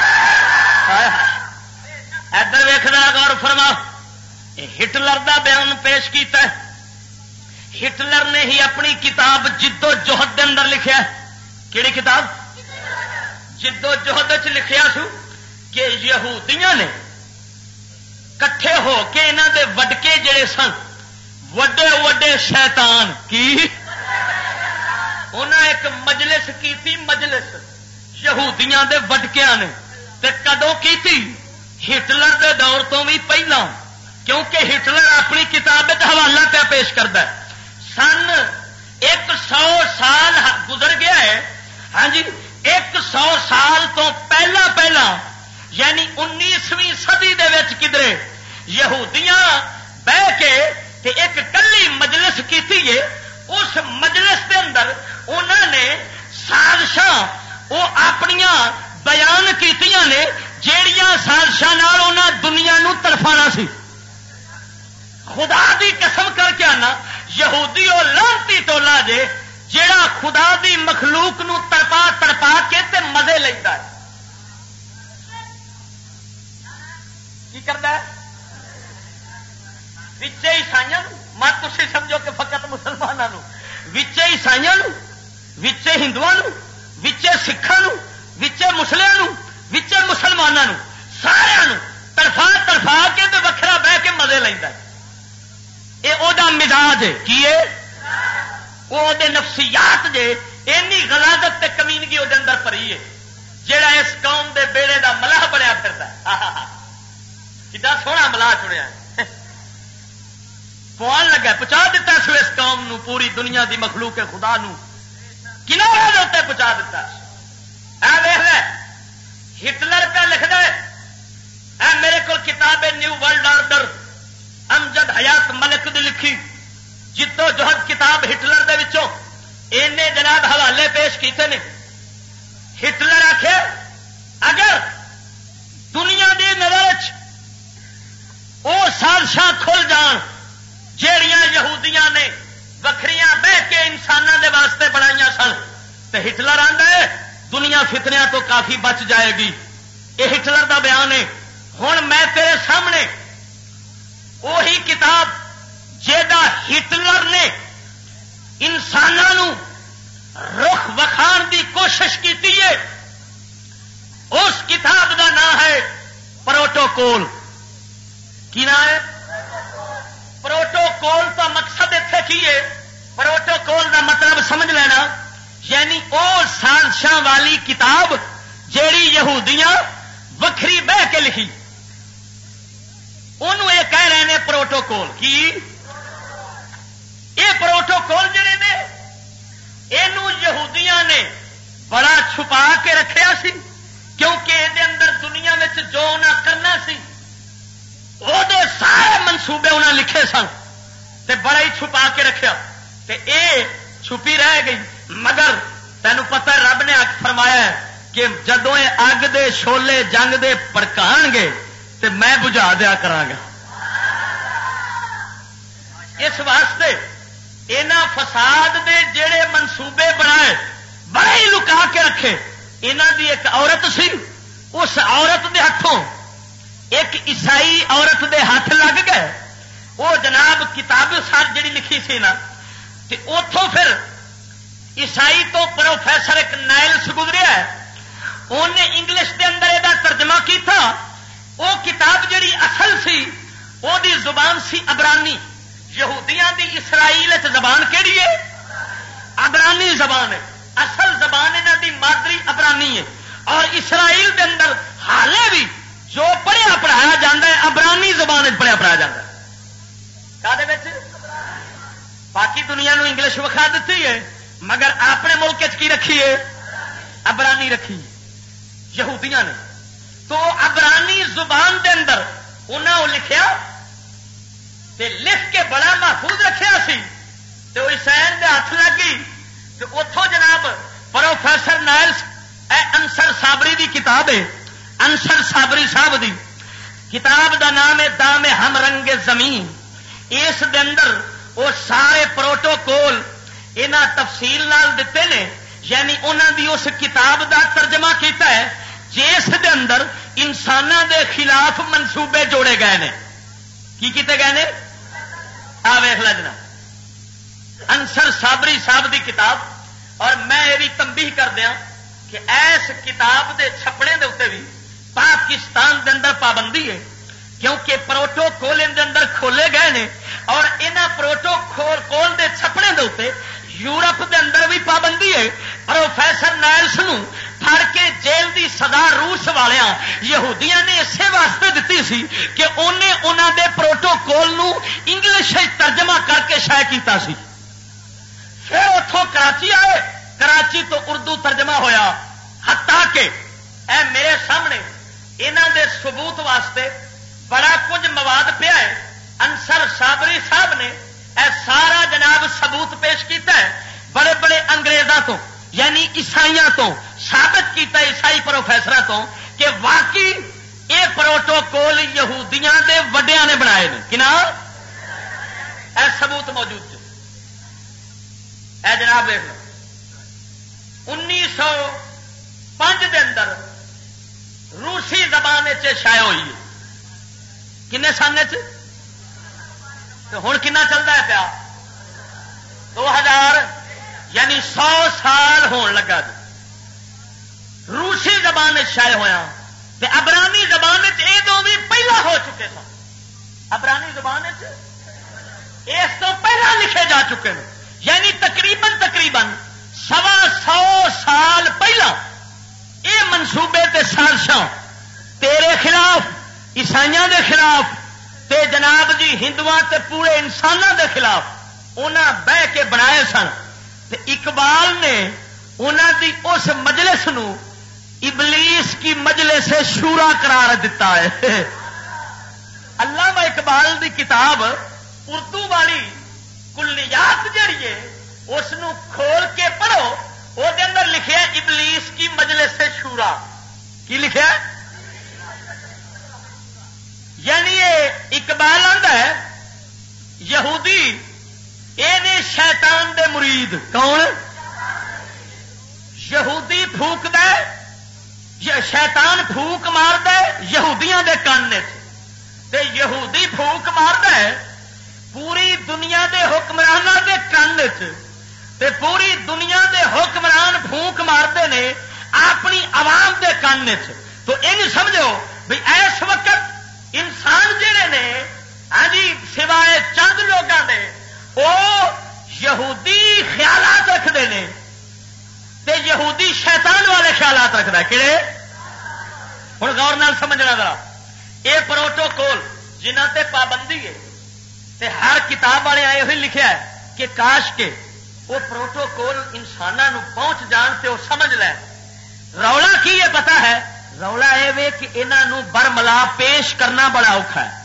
ادھر ویکھنا غور فرما. ہٹلر دا بیان پیش کیتا ہے. ہٹلر نے ہی اپنی کتاب جد و جہد دے اندر لکھیا ہے. کیڑی کتاب؟ جد و جہد لکھیا سو کہ یہودیاں نے کٹھے ہو کے انہاں دے وڈکے جڑے سن وڈے وڈے شیطان کی انہیں ایک مجلس کی تھی. مجلس یہودیاں دے وڈکیاں نے تے کدوں کی تھی؟ ہٹلر دے دور تو بھی پہلا کیونکہ ہٹلر اپنی کتاب حوالہ پہ پیش کرتا ہے. سن 100 سال گزر گیا ہے. ہاں جی 100 سال تو پہلا پہلا یعنی 19ویں صدی دے وچ کدرے یہودیاں بہ کے تے ایک کلی مجلس کی تھی. اس مجلس دے اندر انہوں نے سازشاں وہ اپنیاں بیان کیتیاں نے جیڑیاں سازشاں نال انہاں دنیا نو تڑفانا سی. خدا دی قسم کر کے آنا یہودی اور لانتی ٹولا جے جیڑا خدا دی مخلوق نو تڑپا تڑپا کے تے مزے لیندا ہے. کی کردا ہے؟ وچے عیسائیاں مت تسی سمجھو کہ فقط مسلمانوں وچے عیسائیاں وچے ہندوؤں وچے سکھاں وچے مسلیاں وچے مسلمانوں سارے تڑفا تڑفا کے تے وکھرا بہ کے مزے لیندا ہے. اے او دا مزاج ہے کی ہے او دے نفسیات جے اینی غلاظت تے کمینگی او دے اندر پری ہے جیڑا اس قوم دے بیڑے دا ملاح بنیا پھردا ہے. کڈا سوہنا ملاح چنیا ہے پوان لگا پہنچا دیتا سو اس قوم نو پوری دنیا دی مخلوق خدا نو کنارے دے اوتے پہنچا دیتا. اے ویکھ لے ہٹلر پہ لکھ دے اے میرے کو کتاب نیو ورلڈ آرڈر امجد حیات ملک دی لکھی جدو جہد کتاب ہٹلر دے وچوں اینے جناب حوالے پیش کیتے نے. ہٹلر آکھے اگر دنیا دی نظر وہ سازشاں کھل جان جیڑیاں یہودیاں نے وکھریاں بہ کے انسانوں دے واسطے بنائیاں سن تو ہٹلر آندا ہے دنیا فتنیاں تو کافی بچ جائے گی. یہ ہٹلر دا بیان ہے. ہن میں تیرے سامنے وہی کتاب جیڑا ہٹلر نے انسانوں رخ وکھان دی کوشش کی ہے اس کتاب دا نام ہے پروٹوکول. کی نام ہے؟ پروٹوکول کا مقصد اتنے کی ہے؟ پروٹوکول کا مطلب سمجھ لینا یعنی وہ سازشاں والی کتاب جیڑی یہودیاں وکھری بہ کے لکھی انہوں یہ کہہ رہے ہیں پروٹوکول. کی یہ پروٹوکول جڑے نے یہ یہودیاں نے بڑا چھپا کے رکھیا سی کیونکہ یہ اندر دنیا میں جو انہیں کرنا سی وہ سارے منصوبے انہیں لکھے سن تے بڑا ہی چھپا کے رکھیا تے اے چھپی رہ گئی. مگر تینوں پتہ رب نے فرمایا ہے کہ جدوں یہ اگ دے شولے جنگ دے پڑکان گے تے میں بجھا دیا کراں گا. اس واسطے انہاں فساد دے جڑے منصوبے بنائے بڑے ہی لکا کے رکھے. انہاں دی ایک عورت سی اس عورت دے ہاتھوں ایک عیسائی عورت دے ہاتھ لگ گئے. وہ جناب کتاب سار جڑی لکھی سی نا تے اتوں پھر عیسائی تو پروفیسر ایک نائلس گزریا ہے انہیں انگلش دے اندر یہ ترجمہ کیتا. وہ کتاب جڑی اصل سی وہ دی زبان سی عبرانی. یہودیاں دی اسرائیل زبان کیڑی ہے؟ عبرانی زبان ہے. اصل زبان انہاں دی مادری عبرانی ہے. اور اسرائیل دے اندر حالے بھی جو پڑھیا پڑھایا جاتا ہے عبرانی زبان پڑھیا پڑھایا جاتا ہے. باقی دنیا نو انگلش وکھا دیتی ہے مگر اپنے ملک کی رکھی ہے؟ عبرانی رکھی یہودیاں نے. تو عبرانی زبان دے اندر انہوں نے لکھیا تے لکھ کے بڑا محفوظ رکھیا سی تے وہ حسین دے ہاتھ لگی تے اتوں جناب پروفیسر نائلز انصر صابری دی کتاب ہے. انصر صابری صاحب دی کتاب دا نام ہے دام ہم رنگ زمین. اس دے اندر وہ سارے پروٹوکول انہاں تفصیل نال دیتے نے. یعنی انہاں دی اس کتاب دا ترجمہ کیتا ہے جس دے اندر انساناں دے خلاف منصوبے جوڑے گئے نے. کی کیتے گئے نے؟ آ ویکھ لے جناب انصر صابری صاحب دی کتاب. اور میں یہ بھی تنبیہ کر دیا کہ ایس کتاب دے چھپنے دے اتنے بھی پاکستان دے اندر پابندی ہے کیونکہ پروٹوکول دے اندر کھولے گئے نے. اور انہاں پروٹوکول دے چھپنے دے اتنے یورپ دے اندر بھی پابندی ہے. پروفیسر نائلس نو پھڑ کے جیل دی سزا روس والیاں یہودیاں نے اسی واسطے دیتی سی کہ انہیں انہاں دے پروٹوکول نو انگلش ترجمہ کر کے شائع کیتا سی. پھر اتوں کراچی آئے, کراچی تو اردو ترجمہ ہویا. حتیٰ کہ اے میرے سامنے انہاں دے ثبوت واسطے بڑا کچھ مواد پیا ہے. انصر صابری صاحب نے اے سارا جناب ثبوت پیش کیتا ہے بڑے بڑے انگریزاں تو یعنی عیسائیاں تو ثابت کیتا ہے, عیسائی پروفیسراں تو کہ واقعی یہ پروٹوکول یہودیاں دے وڈیاں نے بنائے نے. کنا اے ثبوت موجود ہے. اے جناب دیکھ لو 1905 دے اندر روسی زبان شائع ہوئی ہے. کنے سن ہوں کنا چلتا ہے پیا 2000 یعنی 100 سال ہون لگا جی. روسی زبان شائع ہویا تے عبرانی زبان یہ بھی پہلا ہو چکے سن. عبرانی زبان اس تو پہلا لکھے جا چکے ہیں. یعنی تقریباً 125 سال پہلا یہ منصوبے تے سازشاں تیرے خلاف عیسائیاں دے خلاف تے جناب جی ہندوؤں تے پورے انسانوں دے خلاف انہاں بہ کے بنائے سن. تے اقبال نے انہاں دی اس مجلس نو ابلیس کی مجلس شورا قرار دیتا ہے. علامہ اقبال دی کتاب اردو والی کلیات جڑی ہے اس نو کھول کے پڑھو. وہ دے اندر لکھیا ابلیس کی مجلس شورا. کی لکھیا؟ یعنی یہ اقبال آندا ہے یہودی یہ شیطان دے مرید. کون؟ یہودی پھوک دے, شیطان پھوک مار دے یہودیاں دے کان تے یہودی پھوک مار دے پوری دنیا دے حکمرانوں دے کان تے پوری دنیا دے حکمران پھونک مارتے نے اپنی عوام دے کان. تو یہ سمجھو بھی اس وقت انسان جڑے نے ہاں جی سوائے چند لوگوں نے وہ یہودی خیالات رکھتے ہیں تے یہودی شیطان والے خیالات رکھتا ہے. کہڑے؟ ہوں غور نال سمجھنا ذرا. یہ پروٹوکول جنہ تے پابندی ہے تے ہر کتاب والے آئے ہوئے لکھا ہے کہ کاش کے وہ پروٹوکول انسانوں پہنچ جان تے وہ سمجھ لے. رولا کی یہ پتا ہے؟ رولا یہ کہ انہوں برملا پیش کرنا بڑا اوکھا ہے.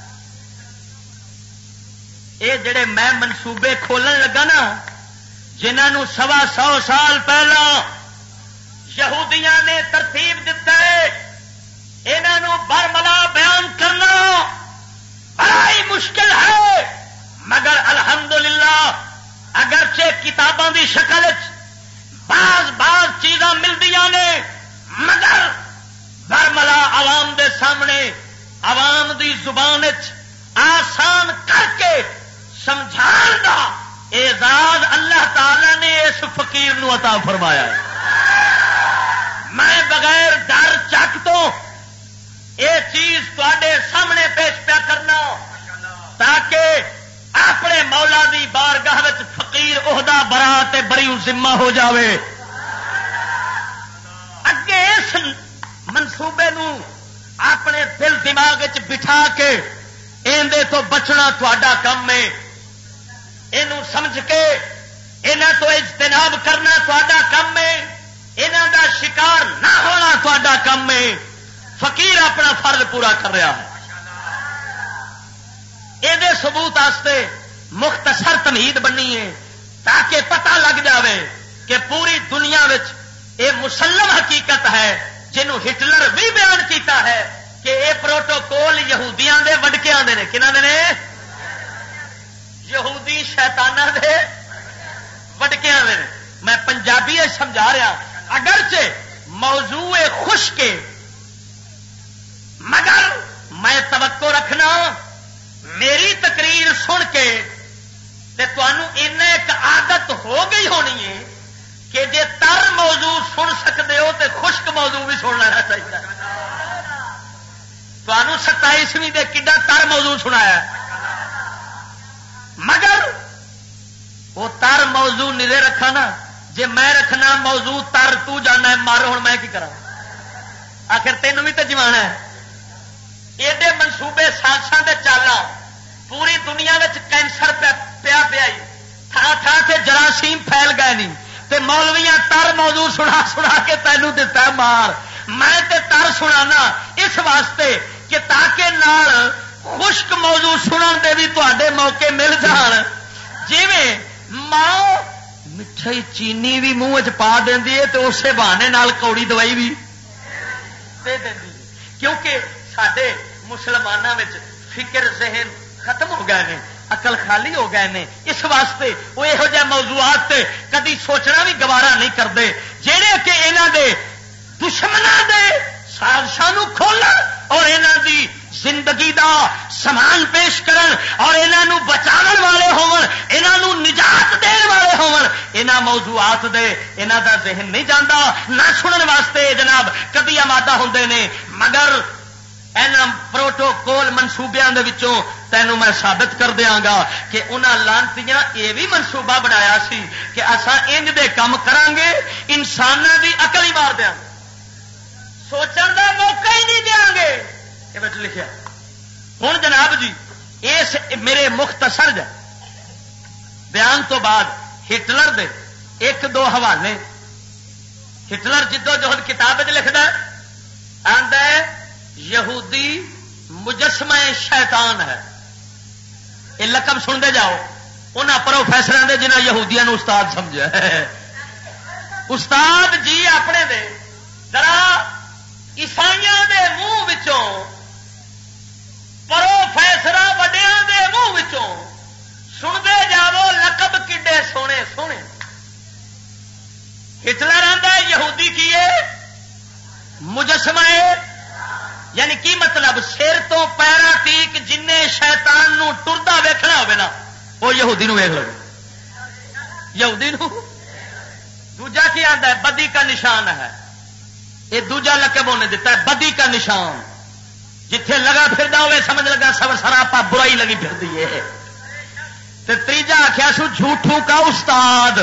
یہ جڑے میں منصوبے کھولن لگا نا جنہوں 125 سال پہلا یہودیاں نے ترتیب دیتا ہے انہوں برملا بیان کرنا بڑا ہی مشکل ہے. مگر الحمدللہ اگرچہ کتاباں دی شکل بعض چیزاں ملدیاں نے مگر برملا عوام دے سامنے عوام دی زبان آسان کر کے سمجھان دا اعزاز اللہ تعالی نے اس فقیر نو عطا فرمایا ہے. میں بغیر ڈر چک تو یہ چیز تے سامنے پیش پیا کرنا عہدہ برات بری ذمہ ہو جاوے. اگے اس منصوبے نو اپنے دل دماغ بٹھا کے اندے تو بچنا تھوڑا کم ہے. یہ سمجھ کے انہاں تو اجتناب کرنا تھوڑا کم ہے. انہاں دا شکار نہ ہونا تھوڑا کم ہے. فقیر اپنا فرض پورا کر رہا ہے. یہ ثبوت واسطے مختصر تمہید بنی ہے تاکہ پتہ لگ جاوے کہ پوری دنیا یہ مسلم حقیقت ہے جنہوں ہٹلر بھی بیان کیتا ہے کہ یہ پروٹوکول یہودیاں دے وڈکیاں دے نے. کنہاں دے نے؟ یہودی شیطاناں دے وڈکیاں دے نے. میں پنجابی سمجھا رہا اگرچہ موضوع خشک مگر میں توقع رکھنا میری تقریر سن کے ایک عادت ہو گئی ہونی ہے کہ جے تر موضوع سن سکتے ہو تو خشک موضوع بھی سن لینا چاہیے. تمہوں 27ویں دے کڈا تر موضوع سنایا مگر وہ تر موضوع نہیں رکھا نا. جے میں رکھنا موضوع تر تو جانا ہے مر ہوں میں کی کرا آخر تینوں بھی تو جوانا ہے. ایڈے منصوبے سازشاں دے چالاں پوری دنیا میں کینسر پیا تھان تھان سے جراثیم پھیل گئے نہیں تے مولویاں تر موضوع سنا سنا کے تینوں دتا ہے مار. میں تے تر سنانا اس واسطے کہ تاکہ نال خشک موضوع سنن دے بھی تواڈے موقع مل جان. جویں ماں مٹھائی چینی بھی منہ پا دینی ہے تو اسی بہانے نال کوڑی دوائی بھی دے دینی. کیونکہ سڈے مسلمانوں میں فکر ذہن ختم ہو گئے ہیں, عقل خالی ہو گئے ہیں. اس واسطے وہ یہو جہ موضوعات تے کدی سوچنا بھی گوارا نہیں کرتے جہے کہ انہوں دے دشمنوں دے سازشاں کھولن اور انہوں دی زندگی دا سامان پیش کرن اور انہوں بچاون والے ہون, انہوں نجات دین والے ہون. انہاں موضوعات دے انہاں دا ذہن نہیں جاندا نہ سنن واسطے جناب کدی آمادہ ہوندے نے. مگر اینا پروٹوکول منصوبیاں دے وچوں تینوں میں ثابت کر دیاں گا کہ انہاں لانتیاں یہ بھی منصوبہ بنایا سی کہ اساں انج دے کام کران گے انساناں دی عقل ہی مار دیاں گے, سوچن دا موقع ہی نہیں دیاں گے. یہ بچ لکھیا ہن جناب جی اس میرے مختصر جا بیان تو بعد ہٹلر دے ایک دو حوالے. ہٹلر جدو جہد کتاب لکھدا ہے آندا ہے یہودی مجسمہ شیطان ہے. یہ لقب سنتے جاؤ انہاں پروفیسراں دے جنہاں یہودیاں نو استاد سمجھا. استاد جی اپنے دے ذرا عیسائیاں دے منہ وچوں پروفیسراں وڈیاں دے منہ وچوں سنتے جاؤ لقب کڈے سونے سونے. ہٹلر آندا ہے یہودی کی ہے مجسمہ ہے, یعنی کی مطلب سر تو پیرا تیک جن شیطان نو ٹردا ویکھنا ہوے نا وہ یہودی نو ویکھ لو. یہودی نو دوجا کی آندا ہے بدی کا نشان ہے. یہ دوجا لقب انہیں دیتا ہے بدی کا نشان. جتھے لگا پھردا ہوئے سمجھ لگا سب سراپا برائی لگی پھردی ہے. تے تیجا آخیا سو جھوٹوں کا استاد.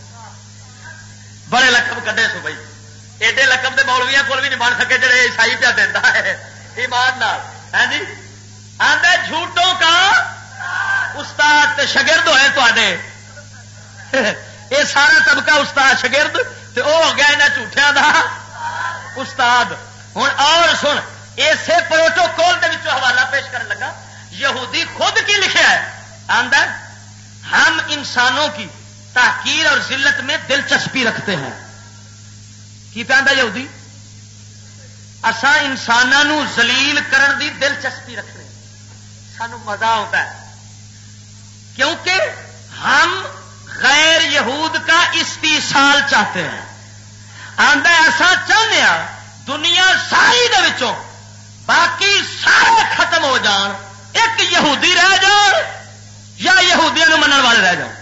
بڑے لقب کڈے سو بھائی, ایڈے لقب دے مولویاں کول بھی نہیں بن سکے جڑے عیسائی پیا دینا ہے ایمان نال. ہے جی آندا جھوٹوں کا استاد تے شاگرد ہوئے تے یہ سارا طبقہ استاد شاگرد تے او ہو گیا یہاں جھوٹیاں دا استاد. ہوں اور سن اسے پروٹوکول دے وچوں حوالہ پیش کرنے لگا. یہودی خود کی لکھا ہے آندا ہم انسانوں کی تحقیر اور ذلت میں دلچسپی رکھتے ہیں. کی پہ آندا یہودی اساں انسانوں ذلیل کرن دی دلچسپی رکھنے, سانو مزہ آتا ہے کیونکہ ہم غیر یہود کا استیصال چاہتے ہیں. آندا ایسا چاہتے ہیں دنیا ساری دے وچوں باقی سارے ختم ہو جان, ایک یہودی رہ جان یا یہودیاں منن والے رہ جان.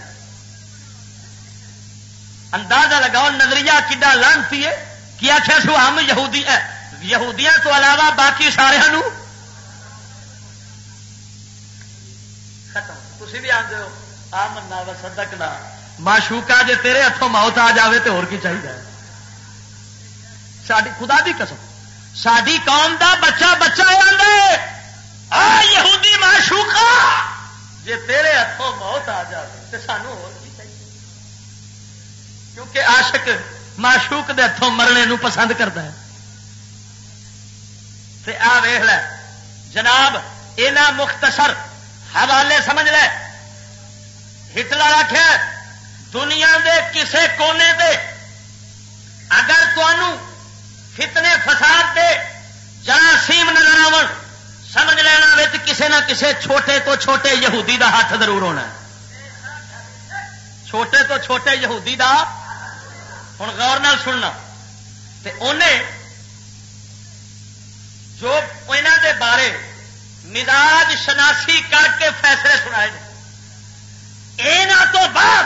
اندازہ لگاؤ نظریہ کڈا لانتی ہے. کیا آخیا سو ہم یہودی یہودیاں تو علاوہ باقی سارے ختم. تھی بھی آتے ہو آ منا و صدقنا معشوقہ جے تیرے ہاتھوں موت آ جاوے تو اور کی چاہیے. ساری خدا دی قسم ساری قوم دا بچہ بچہ یہودی معشوقہ جے تیرے ہاتھوں موت آ جائے تو سانو اور کی چاہیے. کیونکہ عاشق معشوق دے ہاتھوں مرنے نو پسند کرتا ہے. تے آ ویخ لے جناب اینا مختصر حوالے سمجھ لے. ہٹلر آخیا دنیا دے کسے کونے دے اگر تمہوں فتنے فساد دے جراثیم نظر آون سمجھ لینا کسے نہ کسے چھوٹے تو چھوٹے یہودی دا ہاتھ ضرور ہونا ہے. چھوٹے تو چھوٹے یہودی دا ہوں غور نال سننا. تے انہیں جو انہاں دے بارے مزاج شناسی کر کے فیصلے سنائے تو بعد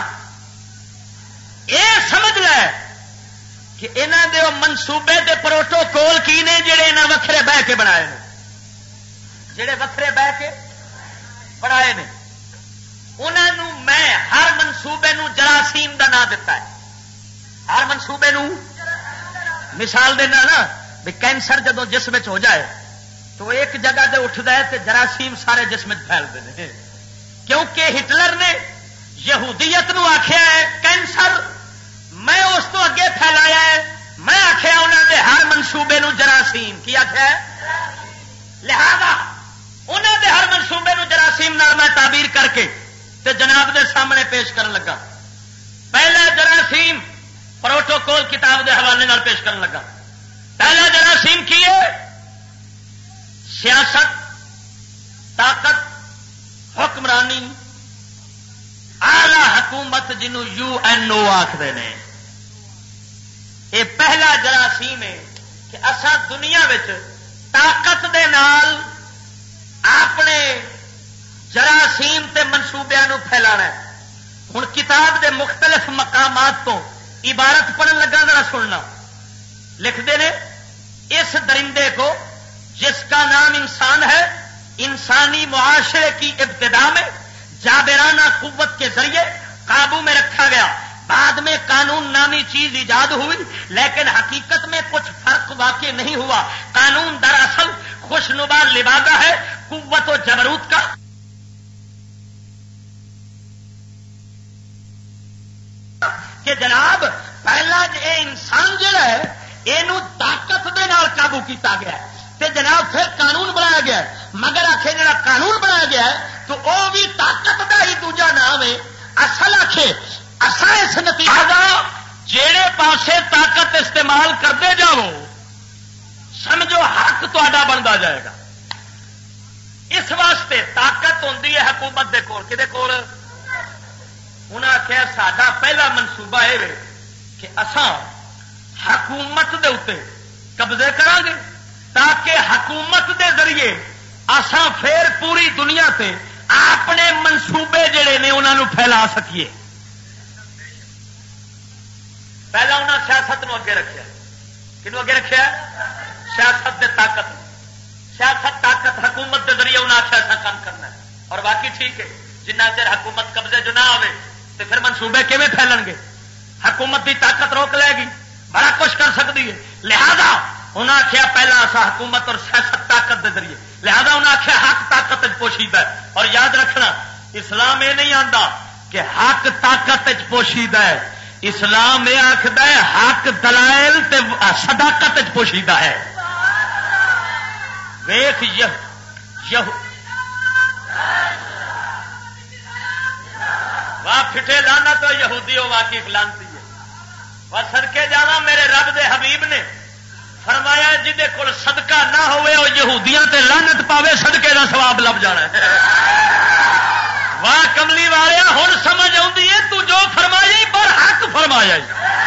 یہ سمجھ لے کہ انہاں دے منصوبے دے پروٹوکول کی نے جڑے انہاں وکھرے بہ کے بنائے نے جڑے وکھرے بہ کے بنائے نے انہوں میں ہر منصوبے نو جراثیم دا نام دیتا ہے. ہر منصوبے نو مثال دینا نا بھی کینسر جدو جسم ہو جائے تو ایک جگہ دے اٹھتا ہے تو جراثیم سارے جسم پھیلتے ہیں. کیونکہ ہٹلر نے یہودیت نو آخیا ہے کینسر میں اس تو اگے پھیلایا ہے. میں آخیا انہوں نے ہر منصوبے نو جراثیم کی آخیا ہے. لہذا انہوں نے ہر منصوبے نو جراثیم نال میں تعبیر کر کے تے جناب دے سامنے پیش کرن لگا. پہلا جراثیم پروٹوکول کتاب دے حوالے نال پیش کرن لگا. پہلا جراثیم کی ہے سیاست طاقت حکمرانی اعلی حکومت جنوں UNO آخر نے. یہ پہلا جراثیم ہے کہ اسا دنیا وچ طاقت دے نال اپنے جراثیم تے منصوبیاں نو پھیلانا ہے. ہن کتاب دے مختلف مقامات تو عبارت پڑھن لگا ذرا سننا. لکھتے نے اس درندے کو جس کا نام انسان ہے انسانی معاشرے کی ابتدا میں جابرانہ قوت کے ذریعے قابو میں رکھا گیا. بعد میں قانون نامی چیز ایجاد ہوئی لیکن حقیقت میں کچھ فرق واقع نہیں ہوا. قانون دراصل خوشنما لبادہ ہے قوت و جبروت کا. کہ جناب پہلا یہ انسان جڑا ہے یہ طاقت دے نال قابو کیتا گیا ہے تے جناب پھر قانون بنایا گیا ہے. مگر آخے جڑا قانون بنایا گیا ہے تو وہ بھی طاقت کا ہی دوجا نام ہے. اصل آخے اصل اس نتیجہ جیڑے پاسے طاقت استعمال کرتے جاؤ سمجھو حق تا بنتا جائے گا. اس واسطے طاقت ہوتی ہے حکومت دے کول. کدے کول؟ انہیں آخیا ساڈا پہلا منصوبہ یہ کہ اساں حکومت دے اتنے قبضے کران گے تاکہ حکومت دے ذریعے اساں پھر پوری دنیا تے اپنے منصوبے جڑے نے انہوں پھیلا سکیے. پہلا انہوں نے سیاست نو اگے رکھا. کنو اگے رکھا؟ سیاست دے طاقت. سیاست طاقت حکومت دے ذریعے انہیں آخیا ایسا کام کرنا ہے. اور باقی ٹھیک ہے جنہ چر حکومت قبضے جو نہ آئے تو پھر منصوبے کیویں پھیلن گے. حکومت کی طاقت روک لے گی بڑا کچھ کر سکتی ہے. لہذا انہیں آخیا پہلا ایسا حکومت اور سیاست طاقت کے ذریعے. لہذا انہیں آخیا حق طاقت پوشیدہ ہے. اور یاد رکھنا اسلام یہ نہیں آتا کہ حق طاقت پوشیدہ ہے. اسلام یہ آخر ہے حق دلائل تے صداقت پوشیدہ ہے. ویخ واہ پھٹے لانا تو یہودی ہو واقعی لانتی ہے. وہ سدکے جانا میرے رب دے حبیب نے فرمایا جہے کول صدقہ نہ ہوئے وہ یہودیاں تے لعنت پاوے صدقے دا ثواب لب جانا ہے. واہ کملی والے ہن سمجھ آتی ہے تو جو فرمایا پر حق فرمایا.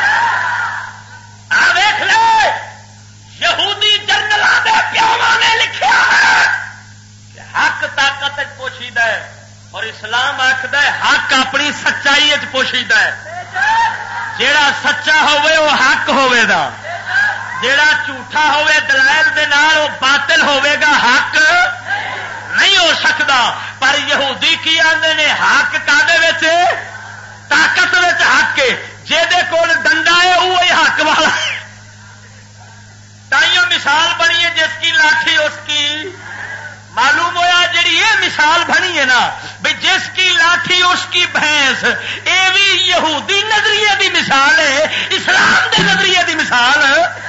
آ ویکھ لے یہودی جنرلاں دے پیواں نے لکھیا ہے کہ حق طاقت پوشیدہ ہے اور اسلام آخد ہے حق اپنی سچائی پوشیدہ ہے. جیڑا سچا ہوئے وہ حق ہوئے دا. جیڑا جھوٹا ہوئے دلائل دے نال وہ باطل ہوئے گا حق نہیں ہو سکتا. پر یہودی کی آندے نے حق کادے وچ طاقت وچ کے جے کول ڈنڈا ہے وہی حق والا ہے. تائیوں مثال بنی ہے جس کی لاٹھی اس کی. معلوم ہوا جی یہ مثال بنی ہے نا بھائی جس کی لاٹھی اس کی بھینس، یہ بھی یہودی نظریے دی مثال ہے، اسلام دے نظریے دی مثال.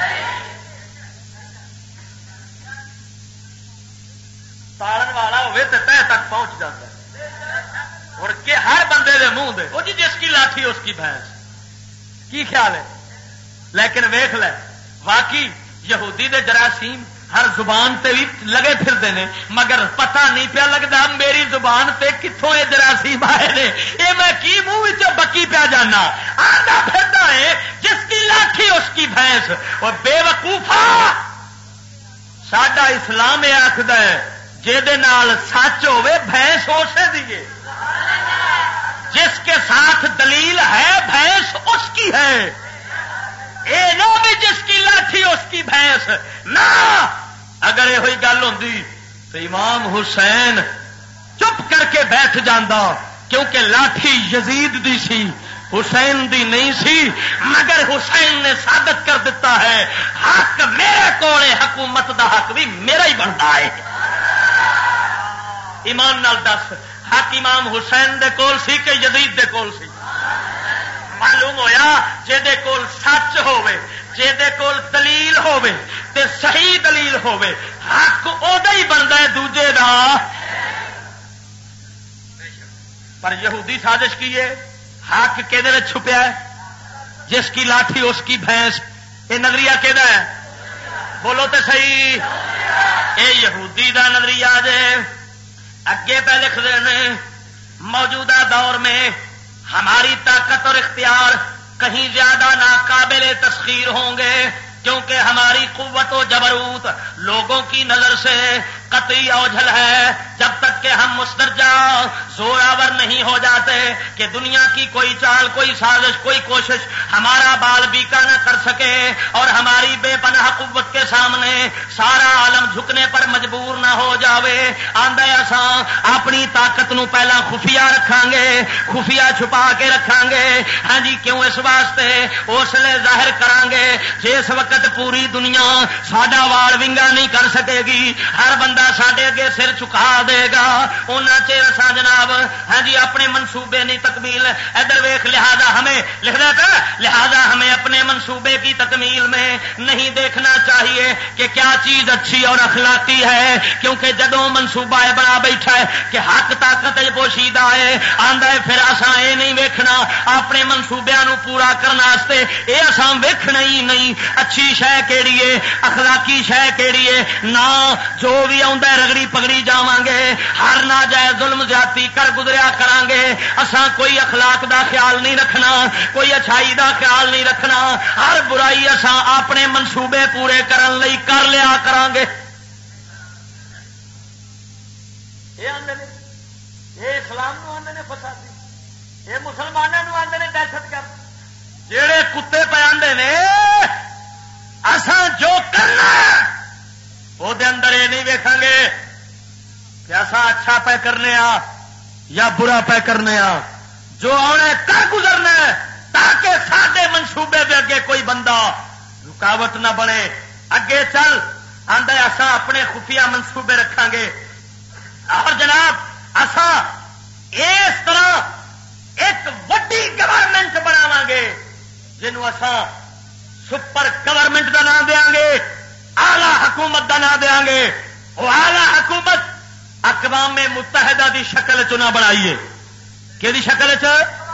پالن والا ہوئے تو تہ تک پہنچ جاتا ہے. اور کہ ہر بندے دے منہ دے وہ جی جس کی لاٹھی اس کی بھینس، کی خیال ہے؟ لیکن ویخ لے واقعی یہودی دے جراثیم ہر زبان تے بھی لگے پھرتے ہیں، مگر پتہ نہیں پیا لگتا میری زبان تے کتوں یہ جراثیم آئے نے. یہ میں کی منہ بکی پیا جانا. آتا پھرتا ہے جس کی لاٹھی اس کی بھینس. اور بے وقوفا ساڈا اسلام یہ آخد ہے جہدے نال سچ ہوے بھینس اسے دیے، جس کے ساتھ دلیل ہے بھینس اس کی ہے. اے نہ بھی جس کی لاٹھی اس کی بھینس نہ. اگر یہ ہوئی گل ہوندی تو امام حسین چپ کر کے بیٹھ جاندہ، کیونکہ لاٹھی یزید دی سی حسین دی نہیں سی. مگر حسین نے ثابت کر دیتا ہے حق میرے کول ہے، حکومت دا حق بھی میرا ہی بنتا ہے. ایمان نال دس حق امام حسین دے کول سی کہ یزید دے کول سی؟ معلوم ہویا جے کول سچ ہوے، جے کول دلیل ہوے تے صحیح دلیل ہوے حق اودا ہی بنتا ہے دوجے دا. پر یہودی سازش کی ہے حق کہ چھپیا ہے جس کی لاٹھی اس کی بھینس. یہ نظریہ کہدا ہے؟ بولو تے صحیح. اے یہودی دا نظریہ جے. اگے پہ لکھ دے موجودہ دور میں ہماری طاقت اور اختیار کہیں زیادہ ناقابل تسخیر ہوں گے، کیونکہ ہماری قوت و جبروت لوگوں کی نظر سے قطعی اوجھل ہے. جب تک کہ ہم مسترجع زوراور نہیں ہو جاتے کہ دنیا کی کوئی چال، کوئی سازش، کوئی کوشش ہمارا بال بیکا نہ کر سکے اور ہماری بے پناہ قوت کے سامنے سارا عالم جھکنے پر مجبور نہ ہو جاوے. آندا اساں اپنی طاقت نو پہلا خفیہ رکھاں گے، خفیہ چھپا کے رکھاں گے. ہاں جی کیوں؟ اس واسطے اس لیے ظاہر کران گے جس وقت پوری دنیا ساڈا وال ونگا نہیں کر سکے گی، ہر بندہ ساڈے اگے سر چکا دے گا، انہاں چیر اساں جناب ہاں جی اپنے منصوبے نہیں تکمیل. ادھر ویکھ لہذا ہمیں لکھدا پیا، لہذا ہمیں اپنے منصوبے کی تکمیل میں نہیں دیکھنا چاہیے کہ کیا چیز اچھی اور اخلاقی ہے، کیونکہ جدوں منصوبہ بنا بیٹھا ہے کہ حق طاقت پوشیدہ ہے، آندا ہے پھر اساں اے نہیں ویکھنا اپنے منصوبیاں نو پورا کرنے واسطے اے اساں ویکھنا ہی نہیں اچھی شے کیڑی ہے، اخلاقی شے کیڑی ہے. نہ جو بھی آندا ہے رگڑی پگڑی جاواں گے، ہر ناجائز ظلم زیادتی کر گزریا کران گے. اساں کوئی اخلاق دا خیال نہیں رکھنا، کوئی اچھائی دا خیال نہیں رکھنا، ہر برائی اساں اپنے منصوبے پورے کرن لئی کر لیا کران گے. یہ اسلام نو آندے نے فسادی، یہ مسلمانوں نو آندے نے دہشت گرد. جڑے کتے پہ آندے نے اساں جو کرنا وہ دے اندر یہ نہیں ویکھاں گے کہ اساں اچھا پہ کرنے آ یا برا پہ کرنے آ، جو آنا کر گزرنا ہے تاکہ سارے منصوبے دے اگے کوئی بندہ رکاوٹ نہ بنے. اگے چل آندا ہے اساں اپنے خفیہ منصوبے رکھاں گے اور جناب اساں اس طرح ایک وڈی گورنمنٹ بناواں گے جنوں اساں سپر گورنمنٹ کا نام دیا گے، آلہ حکومت کا نام دیا گے. وہ آلہ حکومت اقوام متحدہ دی شکل چ نہ بنائیے. کہ دی شکل چ؟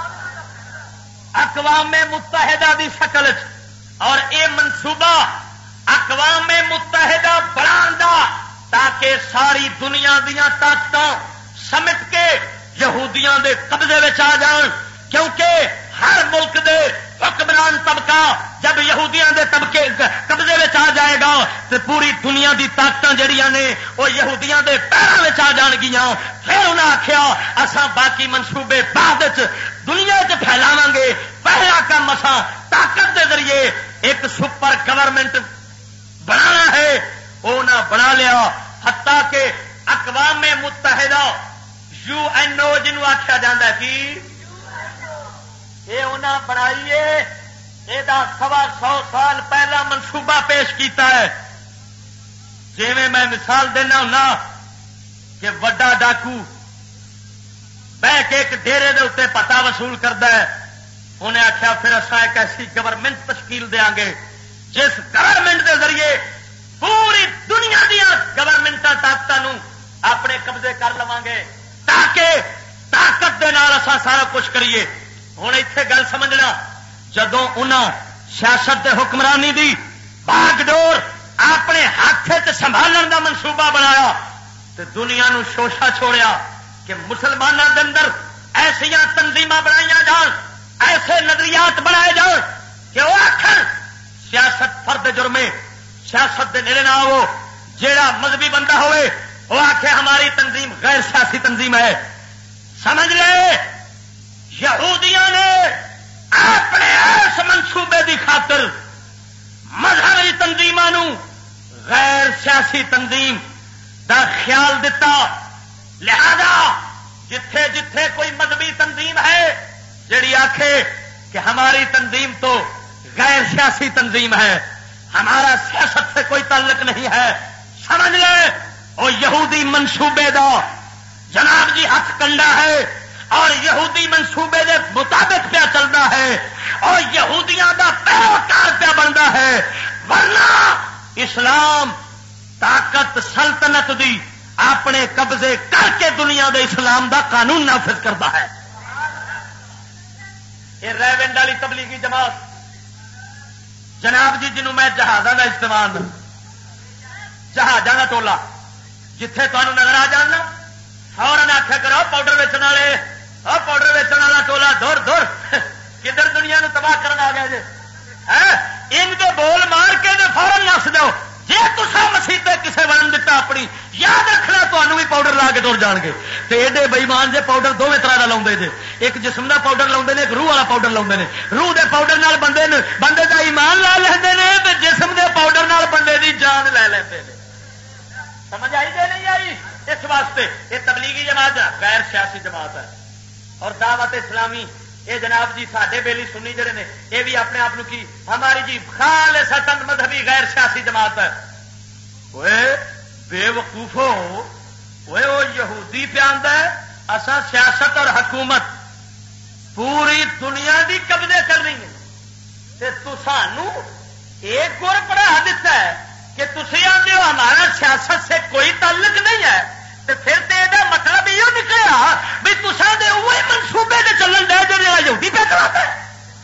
اقوام متحدہ دی شکل چ. اور اے منصوبہ اقوام متحدہ بنان دا تاکہ ساری دنیا دیا طاقت سمٹ کے یہودیاں دے قبضے میں آ جان. کیونکہ ہر ملک دے حکمران طبقہ جب یہودیاں دے طبقے قبضے میں آ جائے گا تو پوری دنیا دی طاقت جڑیاں نے وہ یہودیاں دے پیروں میں آ جان گیاں. پھر انہاں آخیا اساں باقی منصوبے بعد دنیا چ پھیلاواں گے. پہلا کام اساں طاقت دے ذریعے ایک سپر گورنمنٹ بنانا ہے، وہ نہ بنا لیا. حتیٰ کہ اقوام متحدہ UNO جنوں آخیا جاتا ہے کہ یہ انہاں بنائیے، یہ 125 سال پہلا منصوبہ پیش کیتا ہے. جی میں مثال دینا ہونا کہ وڈا ڈاکو بہ کے ایک ڈیرے دے اتنے پتا وصول کرتا ہے. انہیں آخیا پھر اصا ایک ایسی گورنمنٹ تشکیل دیا گے جس گورنمنٹ کے ذریعے پوری دنیا دیا گورنمنٹ طاقتوں اپنے قبضے کر لواں گے تاکہ طاقت دے نال اصا سارا کچھ کریے. ہوں اتنے گل سمجھنا، جدوں انہاں سیاست دے حکمرانی دی باغ ڈور اپنے ہاتھ سنبھالن دا منصوبہ بنایا تو دنیا نو شوشا چھوڑیا کہ مسلمانوں کے اندر ایسا تنظیم بنائی جان، ایسے نظریات بنائے جان کہ وہ آخر سیاست فرد جرمے، سیاست دے نیڑے نہ آو. جیڑا مذہبی بندہ ہوئے وہ آخے ہماری تنظیم غیر سیاسی تنظیم ہے. سمجھ لے یہودیاں نے اپنے اس منصوبے دی خاطر مذہبی تنظیموں غیر سیاسی تنظیم دا خیال دیتا. لہذا جتھے جتھے کوئی مذہبی تنظیم ہے جڑی آکھے کہ ہماری تنظیم تو غیر سیاسی تنظیم ہے، ہمارا سیاست سے کوئی تعلق نہیں ہے، سمجھ لے وہ یہودی منصوبے دا جناب جی ہاتھ کنڈا ہے اور یہودی منصوبے دے مطابق پیا چلتا ہے اور یہودیاں دا پیروکار پیا بنتا ہے. ورنہ اسلام طاقت سلطنت دی اپنے قبضے کر کے دنیا دے اسلام دا قانون نافذ کرتا ہے. یہ ریونڈ والی تبلیغی جماعت جناب جی جنہوں میں جہازوں کا استعمال جہازوں کا ٹولا جتھے تمہیں نظر آ جانا فورن آخیا کرو پاؤڈر ویچن والے، اور پاؤڈر ویچن والا ٹولا دور دور کدھر دنیا نو تباہ کرنا آ گیا جی. ان کے بول مار کے فورن نس دو. جی تصا مسیح کسے ون دتا اپنی یاد رکھنا تمہوں بھی پاؤڈر لا کے تر جان گے. تو ایڈے بئیمان جے پاؤڈر دونوں طرح کا لاؤ جے، ایک جسم کا پاؤڈر لاؤ نے، ایک روح والا پاؤڈر لاؤ نے. روح دے پاؤڈر نال بندے کا ایمان لا لیندے نے تے جسم دے پاؤڈر نال بندے دی جان لے لیندے نے. سمجھ آئی کہ نہیں آئی؟ اس واسطے یہ تبلیغی جماعت غیر سیاسی جماعت ہے. اور دعوت اسلامی یہ جناب جی ساڈے بیلی سنی جڑے نے یہ بھی اپنے آپ کی ہماری جی خالصتاً مذہبی غیر سیاسی جماعت ہے. بے وقوفو وہ یہودی پہ آندا ہے اساں سیاست اور حکومت پوری دنیا دی قبضے کرنی ہے تے تسانو ایک گر پڑھا دیتا ہے کہ تسی آندے ہو ہمارا سیاست سے کوئی تعلق نہیں ہے. تے پھر تے یہ مطلب یہ نکلیا بھی تساں دے وہی منصوبے دے چلن دے جو یہودی پہ چلاتا ہے.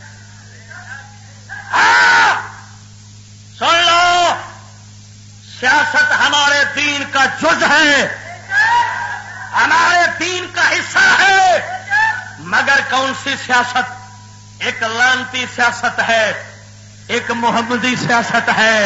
سن لو سیاست ہمارے دین کا جز ہے، ہمارے دین کا حصہ ہے، مگر کون سی سیاست؟ ایک لانتی سیاست ہے، ایک محمدی سیاست ہے.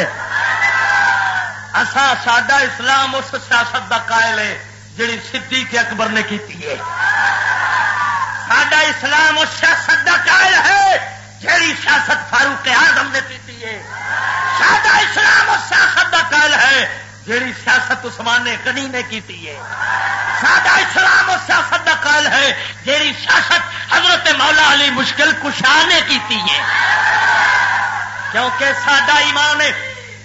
اسا ساڈا اسلام اس سیاست دا قائل ہے جڑی صدیق اکبر نے کیتی ہے. ساڈا اسلام اس سیاست دا قائل ہے جڑی سیاست فاروق اعظم نے کیتی ہے. ساڈا اسلام اس سیاست دا قائل ہے جڑی سیاست عثمان غنی نے کیتی ہے. ساڈا اسلام اس سیاست دا قائل ہے جڑی سیاست حضرت مولا علی مشکل کشا نے کیتی ہے. کیونکہ ساڈا ایمان ہے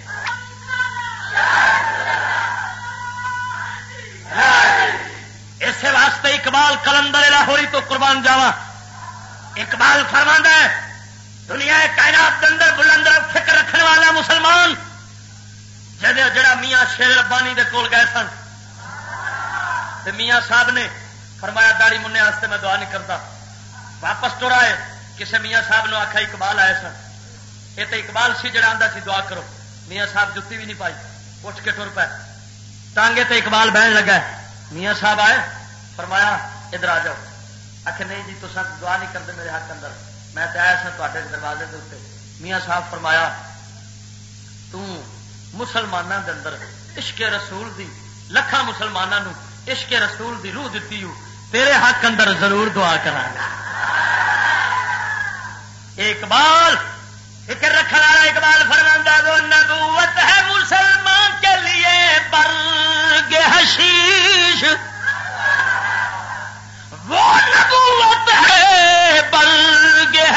اس واسطے اقبال کلندر لاہوری تو قربان جاوا اقبال فرماندا ہے دنیا کائنات کے اندر بلند فکر رکھنے والا مسلمان جڑا میاں شیر ربانی دے کول گئے سن تے میاں صاحب نے فرمایا داڑھی مننے واسطے میں دعا نہیں کرتا. واپس ٹر آئے کسے میاں صاحب نے آخیا اقبال آئے سن، یہ تو اقبال سی جڑا آندا سی دعا کرو. میاں صاحب جتی بھی نہیں پائی اٹھ کے ٹر پائے ٹانگے تے اقبال بہن لگا. میاں صاحب آئے فرمایا ادھر آ جاؤ. آخر نہیں جی تسا دعا نہیں کرتے میرے حق اندر، میں تو آیا سا تے دروازے کے اتنے. میاں صاحب فرمایا مسلمانوں کے اندر عشق رسول دی لکھاں مسلمانوں عشق رسول دی روح دیتی ہو، تیرے حق اندر ضرور دعا کرا گا. اقبال فکر رکھنے والا اقبال فرماتا وہ نبوت ہے مسلمان کے لیے برگ حشیش، وہ نبوت ہے برگ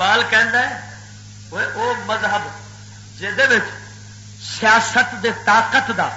اقبال کہندا ہے وہ مذہب جہدے سیاست دے طاقت دا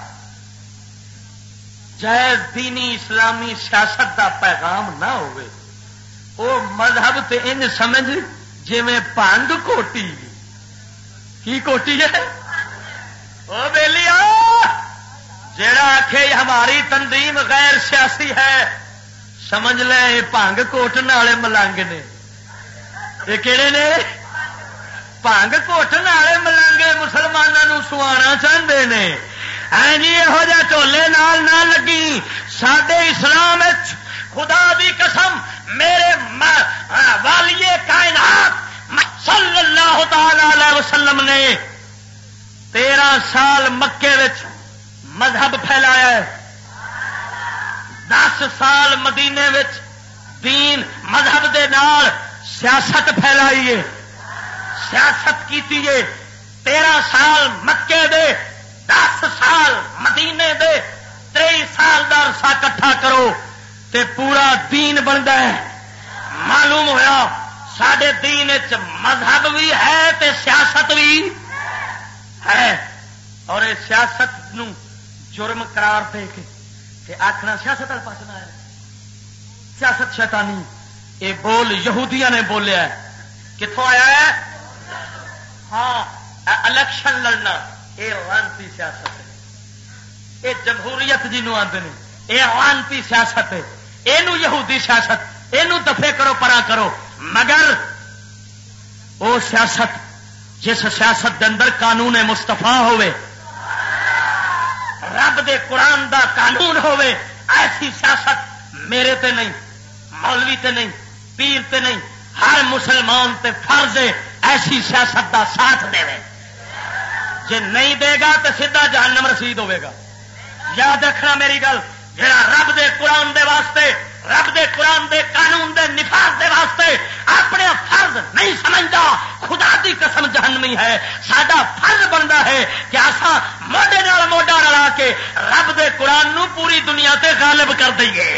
جائز دینی اسلامی سیاست دا پیغام نہ ہوئے وہ مذہب تے ان سمجھ جی میں پانڈ کوٹی کی کوٹی ہے وہ بیلی جیڑا آخے ہماری تنظیم غیر سیاسی ہے سمجھ لے بھنگ کوٹن والے ملنگ نے یہ کہڑے نے بھنگ کوٹن والے ملنگ مسلمانوں سوانا چاہتے ہیں ہاں جی یہو جہ ٹولے نال نہ لگی سڈے اسلام خدا دی قسم میرے والی کائنات صلی اللہ تعالی علیہ وسلم نے 13 سال مکے وچ مذہب پھیلایا ہے 10 سال مدینے وچ دین مذہب دے نال سیاست پھیلائی ہے سیاست کیتی ہے 13 سال مکے دے 10 سال مدینے دے 23 سال دا عرصہ کٹھا کرو تے پورا دین بنتا ہے معلوم ہویا سڈے دین مذہب بھی ہے تے سیاست بھی ہے اور یہ سیاست نو جرم قرار دے کے آخنا سیاست والے پاس نہ ہے سیاست شیطانی یہ بول یہودیاں نے بولیا ہے کتوں آیا ہے ہاں الیکشن لڑنا یہ لانتی سیاست ہے یہ جمہوریت جنوں آتے ہیں یہ لانتی سیاست ہے یہ یہودی سیاست یہ دفے کرو پرا کرو مگر وہ سیاست جس سیاست کے اندر قانون مستفا ہوئے رب دے قرآن دا قانون ہوئے ایسی سیاست میرے تے نہیں مولوی تے نہیں پیر تے نہیں ہر مسلمان تے فرض ہے ایسی سیاست دا ساتھ دے جے نہیں دے گا تو سیدھا جہنم رسید ہوئے گا یاد رکھنا میری گل جڑا رب دے قرآن دے واسطے رب دے قرآن دے قانون دے نفاذ دے واسطے اپنے فرض نہیں سمجھتا خدا دی قسم جہنمی ہے ساڈا فرض بنتا ہے کہ اساں موڈے نال موڈا رلا کے رب دے قرآن نو پوری دنیا تے غالب کر دئیے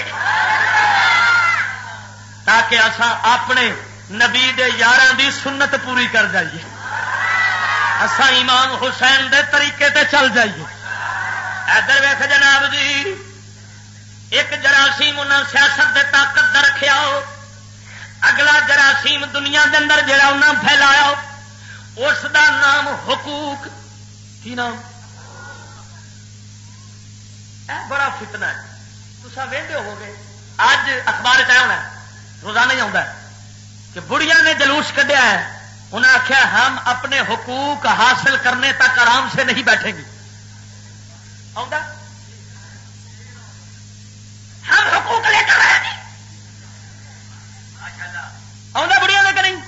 تاکہ اساں اپنے نبی دے یاراں دی سنت پوری کر جائیے اساں امام حسین دے طریقے تے چل جائیے ادھر ویکھ جناب جی ایک جراثیم انہاں سیاست دے طاقت دا رکھیا ہو اگلا جراثیم دنیا دے اندر جڑا انہاں پھیلایا ہو اس دا نام حقوق کی نام بڑا فتنہ ہے تساں ویندے ہو گے اج اخبار چ آنا روزانہ ہی آتا ہے کہ بڑھیا نے جلوس کڈیا ہے انہوں نے آخیا ہم اپنے حقوق حاصل کرنے تک آرام سے نہیں بیٹھیں گے ہم حقوق لے کر رہے ہیں بڑھیا لے کر نہیں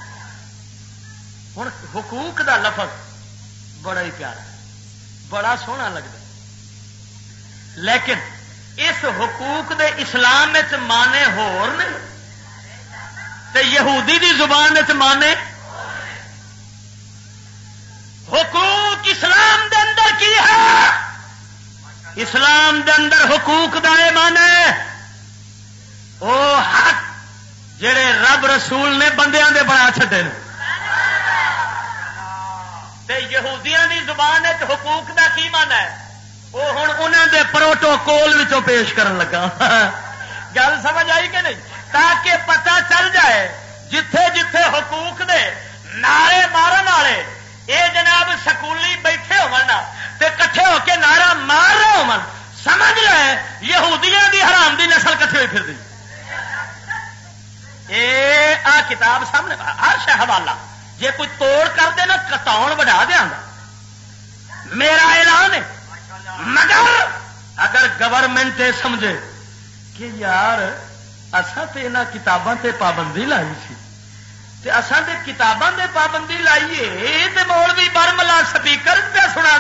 ہوں حقوق دا لفظ بڑا ہی پیارا بڑا سونا لگتا لیکن اس حقوق دے اسلام مانے ہور نہیں تے یہودی دی زبان مانے حقوق اسلام دے اندر کی ہے اسلام دے اندر حقوق دا اے مانے او حق جڑے رب رسول نے بندیاں دے بنا چھڈے نے تے یہودیاں دی زبان حقوق دا کی مانا ہے وہ ہوں انہوں دے پروٹوکول وچوں پیش کرن لگا گل سمجھ آئی کہ نہیں تاکہ پتہ چل جائے جتھے جتھے حقوق دے نعرے مارن والے اے جناب سکولی بیٹھے تے کٹھے ہو کے نعرہ مار رہے ہو سمجھ لے یہودیاں دی حرام دی نسل کٹھے ہوئی پھر دی اے آ کتاب سامنے ہر شہ حوالہ جے کوئی توڑ کر دے نا کتاؤن بڑھا دیا میرا اعلان ہے مگر اگر گورنمنٹ یہ سمجھے کہ یار اصا تو یہاں کتاباں تے پابندی لائی سی تے اصا تے کتاباں تے پابندی لائیے تے مولوی برملا سپیکر پہ سنا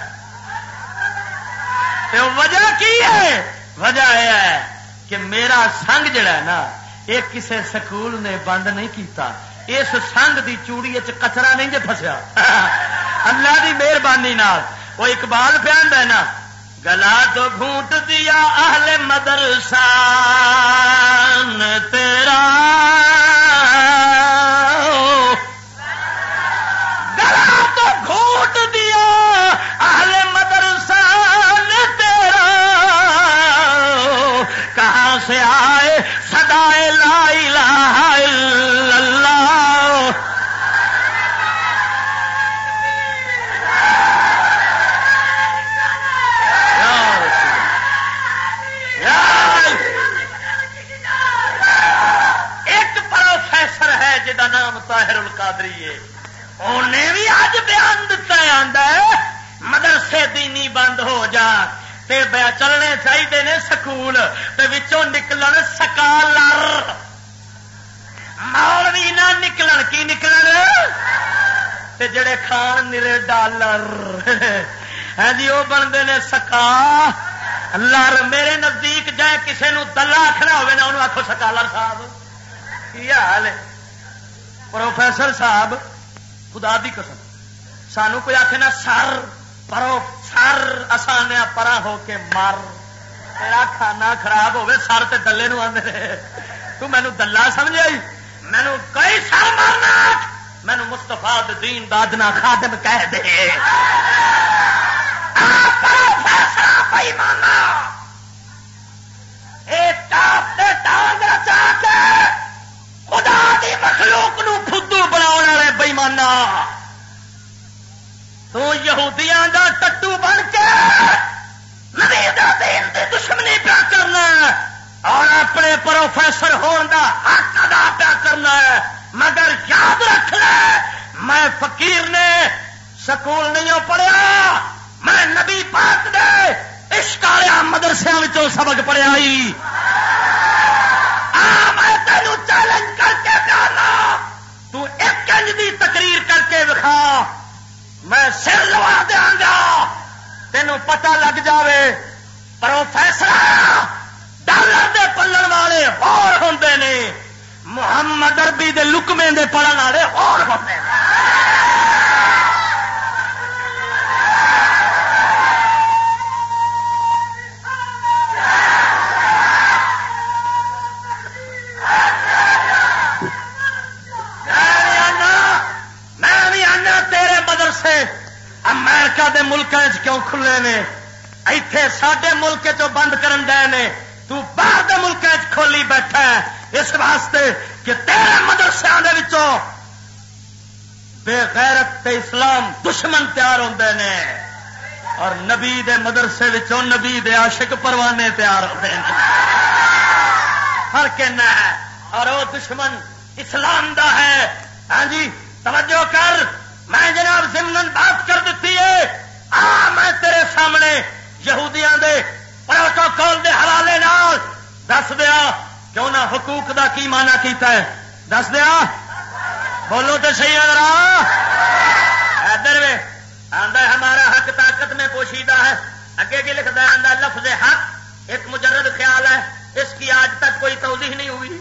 وجہ کی ہے وجہ یہ ہے کہ میرا سنگ جڑا ہے نا یہ کسے سکول نے بند نہیں کیتا اس سنگ دی چوڑی کچرا نہیں جے پھسیا اللہ دی مہربانی نال وہ اقبال پیاندا ہے نا گلا تو گھونٹ دیا اہل مدرسہ تیرا انہیں بھی اج بیان دتا آندا ہے مدرسے دینی بند ہو جا تے چلنے چاہیے نے سکول تے وچوں نکلن سکالر مولوی نہ نکلن کی نکلن تے جڑے کھان نرے ڈالر ہاں جی وہ بنتے نے سکا لر میرے نزدیک جائے کسی نو دلہ آخنا ہوئے نا انہوں آخو سکالر صاحب کی حال ہے پروفیسر صاحب خدا دی قسم سانو کوئی آخے نا سر پرو سر آسانیا پرا ہو کے مر تیرا کھانا خراب ہوئے سر تے دلے نو آدھے تو مینو دلہ سمجھائی مینو کئی سر مارنا مینو مستفا دین دادنا خادم کہہ دے ٹانگ رچا کے خدا دی مخلوق نو فدو بناؤ والے بےمانا تو یہودیاں دا ٹٹو بن کے نبی دا دین دے دشمنی پیا کرنا اور اپنے پروفیسر ہون دا حق ادا پیا کرنا ہے مگر یاد رکھ لے میں فقیر نے سکول نہیں پڑھیا میں نبی پاک دے عشق والے مدرسے وچوں سبق پڑھیا ہی میں تینوں چیلنج کر کے کہنا تو ایک انج دی تقریر کر کے دکھا میں سر لوا دیا گا تینوں پتہ لگ جاوے پروفیسر ڈالر دے پلن والے اور ہوندے نے محمد عربی دے لکمے دے پڑھن والے اور ہوندے نے امریکہ دے ملک کیوں کھلے نے ایتھے ساڈے ملک چ بند کرن دے نے تو باہر دے ملک کھولی بیٹھا ہے اس واسطے کہ تیرے مدرسے دے وچوں بے غیرت تے اسلام دشمن تیار ہوندے نے اور نبی دے مدرسے وچوں نبی دے عاشق پروانے تیار ہوندے نے فرق نہ ہے اور وہ دشمن اسلام دا ہے ہاں جی توجہ کر میں جناب ضمن بات کر دیتی ہے میں تیرے سامنے یہودیاں دے پروٹوکول دے حوالے نال دس دیا کیوں نہ حقوق دا کی معنی کیتا ہے دس دیا بولو تو صحیح ادھر میں آندا ہمارا حق طاقت میں پوشیدہ ہے اگے کی لکھتا ہے آندا لفظ حق ایک مجرد خیال ہے اس کی آج تک کوئی توضیح نہیں ہوئی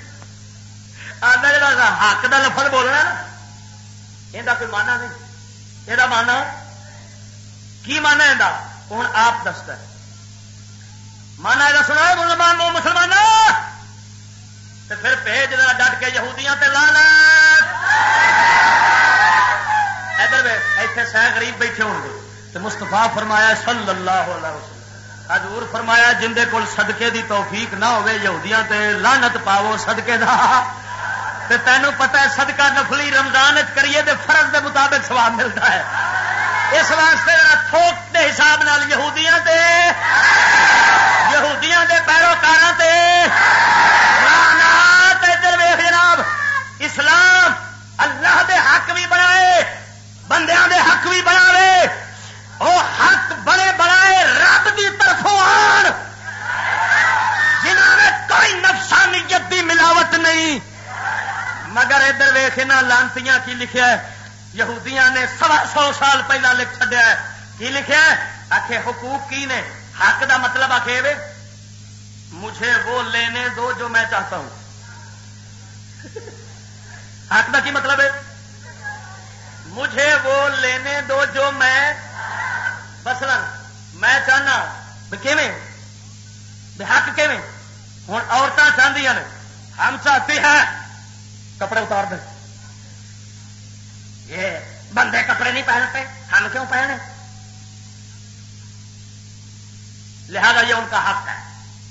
آندا جڑا حق دا لفظ بولنا یہ کوئی مانا نہیں یہ مانا کی مانا ہے ہوں آپ دستا مانا یہ سنا مسلمان وہ مسلمان تو پھر بھیج دینا ڈٹ کے یہودیاں تے لانا ادھر ایتھے سہ غریب بیٹھے ہوں گے تو مستفا فرمایا صلی اللہ علیہ وسلم حضور فرمایا جندے کول صدقے دی توفیق نہ ہوئے یہودیاں تے لعنت پاو صدقے دا تینوں پتا ہے صدقہ نفلی رمضان کریے تو فرض کے مطابق ثواب ملتا ہے اس واسطے تھوک کے حساب نال یہودیاں دے پیروکاراں تے لعنت ادھر ویکھ جناب اسلام اللہ دے حق بھی بنائے بندیاں دے حق بھی بناوے او حق بڑے بنائے رب دی طرفوں آن جنہاں میں کوئی نفسانیت دی ملاوٹ نہیں مگر ادھر ویخنا لانتیاں کی لکھیا ہے یہودیاں نے 100 سال پہلا لکھ چڈیا ہے کی لکھیا ہے آخے حقوق کی نے حق دا مطلب آخے وے مجھے وہ لینے دو جو میں چاہتا ہوں حق دا کی مطلب ہے مجھے وہ لینے دو جو میں مثلا میں چاہنا حق کیویں ہوں عورتیں چاہدیاں نے ہم چاہتے ہیں کپڑے اتار دیں یہ بندے کپڑے نہیں پہنتے ہم کیوں پہنے لہذا یہ ان کا حق ہے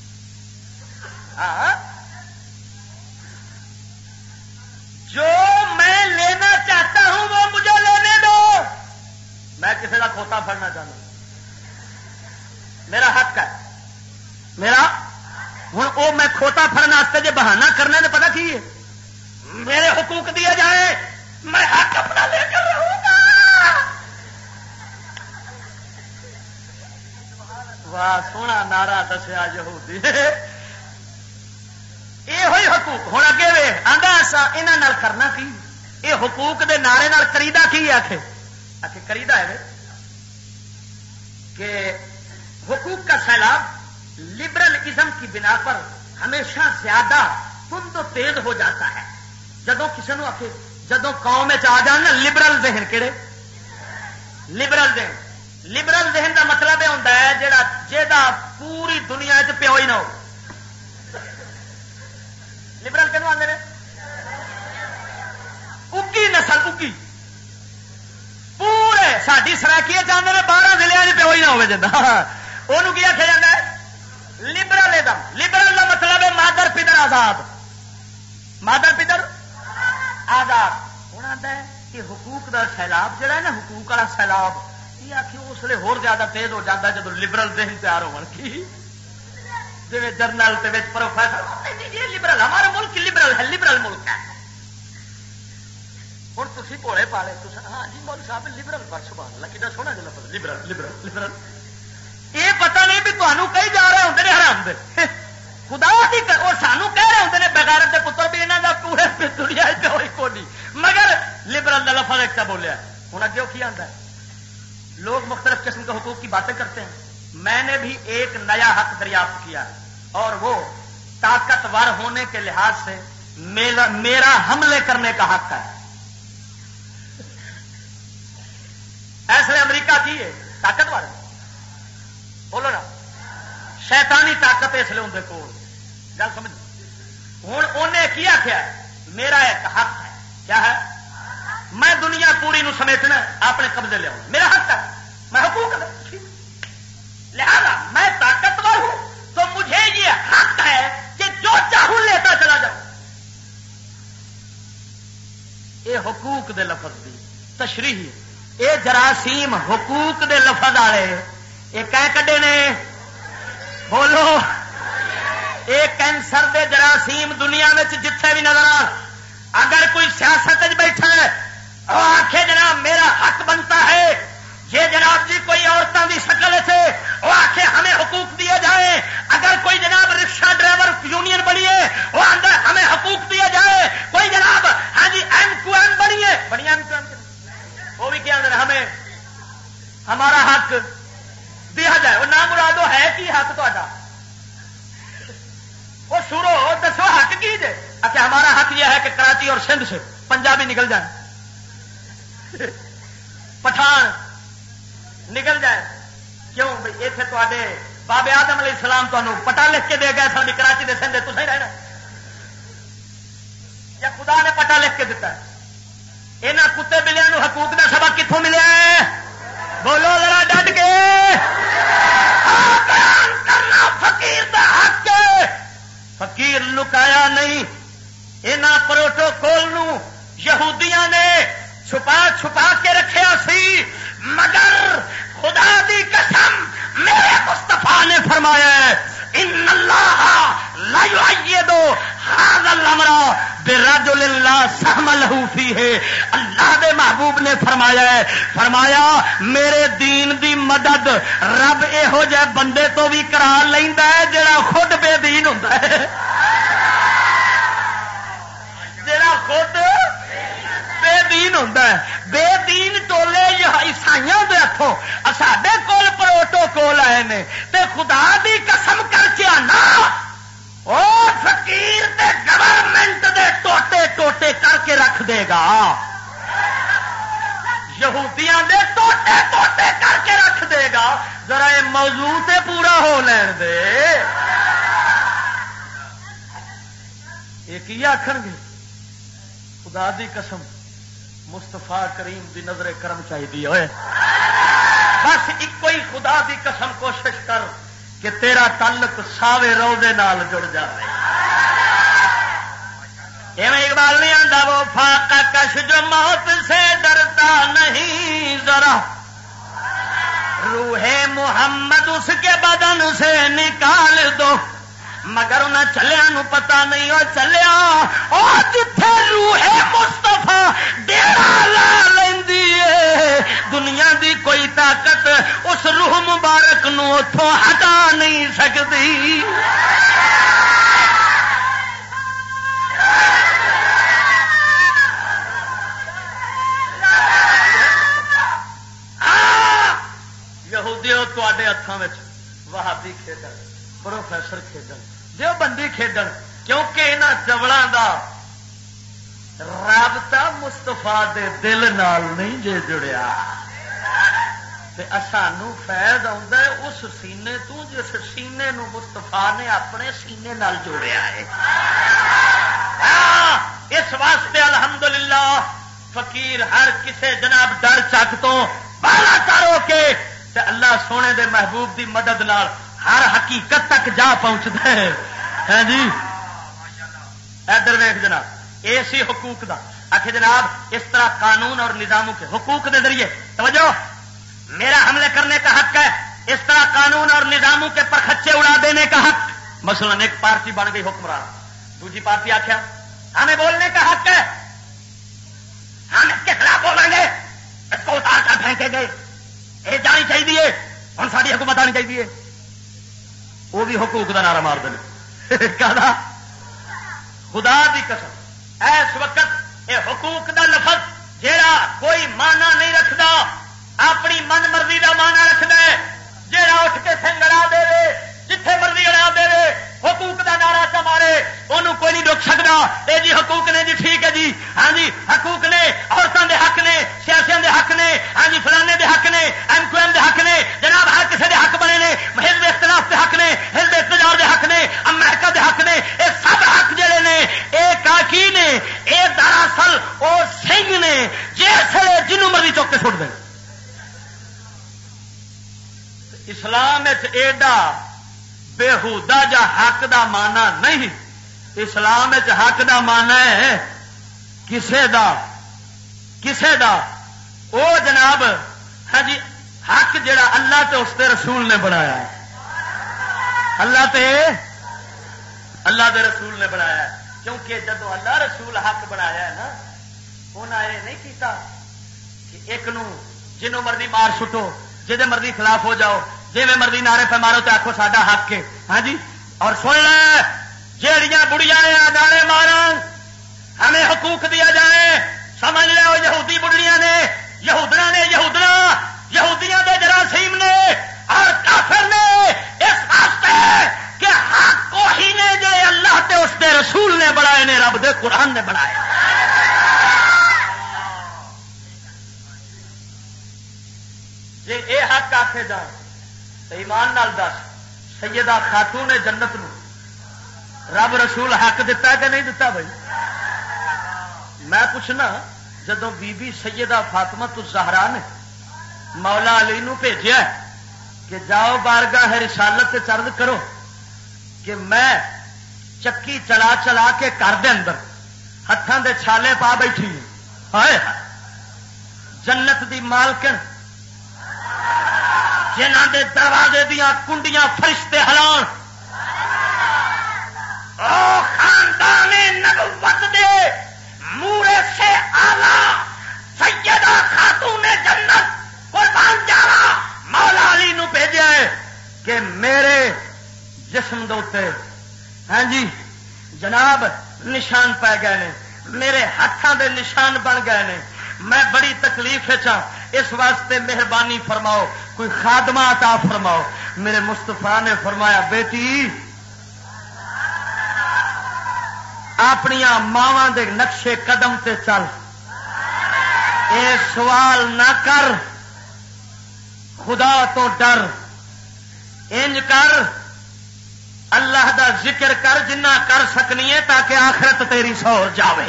جو میں لینا چاہتا ہوں وہ مجھے لینے دو میں کسی کا کھوتا پھڑنا چاہتا ہوں میرا حق ہے میرا ہوں وہ میں کھوتا پھڑنے واسطے جی بہانہ کرنا تو پتا کی ہے میرے حقوق دیے جائے میں حق اپنا لے کر مارا دسیا یہودی یہ حقوق ہوں اگے وے آدھا یہاں کرنا کی یہ حقوق دے نعرے نال کریدا کی آخے آخے کریدا ہے کہ حقوق کا سیلاب لبرلزم کی بنا پر ہمیشہ زیادہ تند و تیز ہو جاتا ہے جدو کسی نے آخے جدو قوم آ جان لبرل ذہن کہڑے لبرل ذہن کا مطلب یہ ہوتا ہے جہاں پوری دنیا پیو ہی نہ ہو لبرل کہوں آتے ہیں اگی نسل اگی پورے ساری سرائکی چاہتے ہیں 12 ضلع پیو ہی نہ ہو جا وہ آخیا جاتا ہے لبرلزم لبرل کا مطلب ہے مادر پدر آزاد مادر پدر آزاد ہونا آتا ہے کہ حقوق کا سیلاب جڑا ہے نا حقوق والا سیلاب یہ آخر اس لیے ہور زیادہ تیز ہو جاتا ہے جب لبرل ذہن تیار ہو جی جرنل پروفیسر یہ لبرل ہمارا ملک لبرل ہے لبرل ملک ہے ہوں تھی بھولے پالے ہاں جی مول صاحب لبرل پر سبحان اللہ کتنا سونا جو لفظ لبرل لبرل لبرل یہ پتہ نہیں بھی تمہیں کئی جا رہے ہوتے ہیں حرام دے خدا کی اور سانو کہہ رہے ہوتے ہیں بغیرت کے پتر بھی یہاں کا پورے دنیا کوئی کو نہیں مگر لبرل کا لفظ ایک بولیا ہوں اگے وہ آتا ہے لوگ مختلف قسم کے حقوق کی باتیں کرتے ہیں میں نے بھی ایک نیا حق دریافت کیا اور وہ طاقتور ہونے کے لحاظ سے میرا حملے کرنے کا حق ہے ایسے امریکہ کی ہے طاقتور بولو نا شیطانی طاقت اس لیے اندر کو گل سمجھ ہوں انہیں کی آخیا میرا ایک حق ہے کیا ہے میں دنیا پوری نو سمیٹنا اپنے قبضے لیا میرا حق ہے میں حقوق لہذا میں طاقتور ہوں تو مجھے یہ حق ہے کہ جو چاہوں لیتا چلا جاؤں یہ حقوق دے لفظ دی تشریح یہ جراثیم حقوق دے لفظ والے یہ کہہ کڈے نے بولو یہ کینسر دے جراثیم دنیا میں جتھے بھی نظر آ اگر کوئی سیاست بیٹھا ہے اور آخے جناب میرا حق بنتا ہے یہ جناب جی کوئی عورتوں کی شکل سے وہ آخے ہمیں حقوق دیے جائیں اگر کوئی جناب رکشا ڈرائیور یونین بنیے وہ اندر ہمیں حقوق دیے جائے کوئی جناب ہاں جی ایم کیو ایم بنیے بڑی ایم کیو ایم وہ بھی کیا ہمیں ہمارا حق دیا جائے وہ نام مرادو ہے کی حق تا وہ سورو دسو حق کی جائے اچھا ہمارا حق یہ ہے کہ کراچی اور سندھ سے پنجابی نکل جائیں پٹھان نکل جائے کیوں بھائی اتنے تے بابے آدم علیہ السلام تمہیں پٹا لکھ کے دے گئے ساری کراچی کے سندھ تو صحیح رہنا یا خدا نے پٹا لکھ کے دیتا ہے یہاں کتے بلیاں نو حقوق کا سبق کتوں ملیا ہے بولو ذرا ڈٹ کے بیان کرنا فقیر دا حق ہے فقیر لکایا نہیں یہاں پروٹوکول نو یہودیاں نے چھپا چھپا کے رکھیا سی مگر خدا دی قسم میرے مصطفیٰ نے فرمایا ہے ان اللہ لا یؤید هذا الامر برجل لا سهم له فیہ اللہ دے محبوب نے فرمایا ہے فرمایا میرے دین دی مدد رب یہو جہ بندے تو بھی کرا لیندا ہے جڑا خود بے دین ہوندا ہے جڑا خود بے دین ہوتا ہے بے دین ٹولے عیسائیوں کے ہاتھوں ساڈے کول پروٹوکول آئے نے تے خدا دی قسم کر کے آنا او فقیر تے گورنمنٹ دے ٹوٹے ٹوٹے کر کے رکھ دے گا یہودیاں دے ٹوٹے ٹوٹے کر کے رکھ دے گا ذرا یہ موضوع تے پورا ہو لین دے یہ کی آخر گے خدا دی قسم مستفا کریم دی نظر کرم چاہیے ہوئے بس ایک ہی خدا دی قسم کوشش کر کہ تیرا تعلق ساوے روزے نال جڑ جائے ایویں اقبال نہیں آتا وہ فاقہ کش جو موت سے ڈرتا نہیں ذرا روح محمد اس کے بدن سے نکال دو مگر انہیں چلیا نو پتا نہیں وہ چلیا اور جتھے روح مصطفیٰ ڈیرا لا لیندی ہے دنیا دی کوئی طاقت اس روح روح مبارک نو اتوں ہٹا نہیں سکتی. یہودیو تے ہاتھوں میں وہابی کھیڈن پروفیسر کھیڈن دیوبندی کھیڈن کیونکہ یہاں چوڑوں کا رابطہ مستفا دے دل نال نہیں جے جڑیا. سانو فیض آتا ہے اس سینے تو جس سینے نو مستفا نے اپنے سینے نال جوڑیا ہے. اس واسطے الحمدللہ فقیر ہر کسے جناب ڈر چک تو بالا تر ہو کے تے اللہ سونے دے محبوب دی مدد نال ہر حقیقت تک جا پہنچتا ہے. ہاں جی ادھر ویکھ جناب اسی حقوق دا آخر جناب اس طرح قانون اور نظاموں کے حقوق دے ذریعے توجہ میرا حملے کرنے کا حق ہے. اس طرح قانون اور نظاموں کے پرخچے اڑا دینے کا حق. مثلا ایک پارٹی بن گئی حکمران, دوسری پارٹی آخیا ہمیں بولنے کا حق ہے, ہم اس کے خلاف بولیں گے, اس کو اتار کر پھینکیں گے, یہ جانی چاہیے ہوں ساری حکومت آنی چاہیے. وہ بھی حقوق کا نعرہ مار دیں خدا دی قسم. اس وقت یہ حقوق دا لفظ جیڑا کوئی معنی نہیں رکھتا, اپنی من مرضی کا مانا رکھنا ہے, جیڑا اٹھ کے سنگ اڑا دے جتھے مرضی اڑا دے حقوق کا نعرہ چ مارے انہوں کوئی نہیں روک سکتا. یہ جی حقوق نے جی ٹھیک ہے جی ہاں جی حقوق نے عورتوں دے حق نے سیاسیوں دے حق نے ہاں جی فلانے دے حق نے ایم کیو ایم دے حق نے جناب ہر کسی دے حق بنے نے حزب اختلاف دے حق نے حزب اقتدار دے حق نے امریکہ دے حق نے یہ سب حق جڑے نے یہ کاکی نے یہ دراصل وہ سنگھ نے جس جنوں مرضی چوک کے سٹ دیں. اسلام ایڈا بےہودا جا حق دا مانا نہیں. اسلام حق دا مانا ہے کسے دا او جناب ہاں جی حق جڑا اللہ تے اس دے رسول نے بنایا ہے. اللہ دے رسول نے بنایا ہے. کیونکہ جدو اللہ رسول حق بنایا ہے نا انہاں یہ نہیں کیتا کہ ایک نو جنوں مرضی مار سٹو, جہے مرضی خلاف ہو جاؤ, جی میں مرضی نعرے پہ مارو تو آخو ساڈا حق ہے. ہاں جی اور سن لے جیڑیاں بڑیاں نعرے مارن ہمیں حقوق دیا جائے, سمجھ لو یہودی بڑھڑیاں نے یہودیاں دے جراثیم نے اور کافر نے اس واسطے کہ حق وہی نے جو اللہ تے اس دے رسول نے بنائے نے, رب دے قرآن نے بنائے. جی اے حق آکھے جان تو ایمان نال دس سیدہ خاتون جنت نو رب رسول حق دتا کہ نہیں دتا؟ بھائی میں پوچھنا جدو بی بی سیدہ فاطمہ الزہرا نے مولا علی نو بھیجیا کہ جاؤ بارگاہ رسالت تے عرض کرو کہ میں چکی چلا چلا کے گھر دے اندر ہاتھاں دے چھالے پا بیٹھی ہائے جنت دی مالکن جنہ دے دروازے دیا کنڈیاں فرشتے ہلان او خاندان نبوت دے مورے سے آلہ سیدہ خاتون جنت قربان جاوا مولا علی نو بھیجا ہے کہ میرے جسم دوتے ہاں جی جناب نشان پہ گئے نے, میرے ہاتھوں دے نشان بن گئے نے, میں بڑی تکلیف چاہ, اس واسطے مہربانی فرماؤ کوئی خادمہ عطا فرماؤ. میرے مصطفیٰ نے فرمایا بیٹی اپنیاں ماواں دے نقشے قدم تے چل, اے سوال نہ کر, خدا تو ڈر, انج کر اللہ دا ذکر کر جنہ کر سکنی ہے تاکہ آخرت تیری سور جاوے.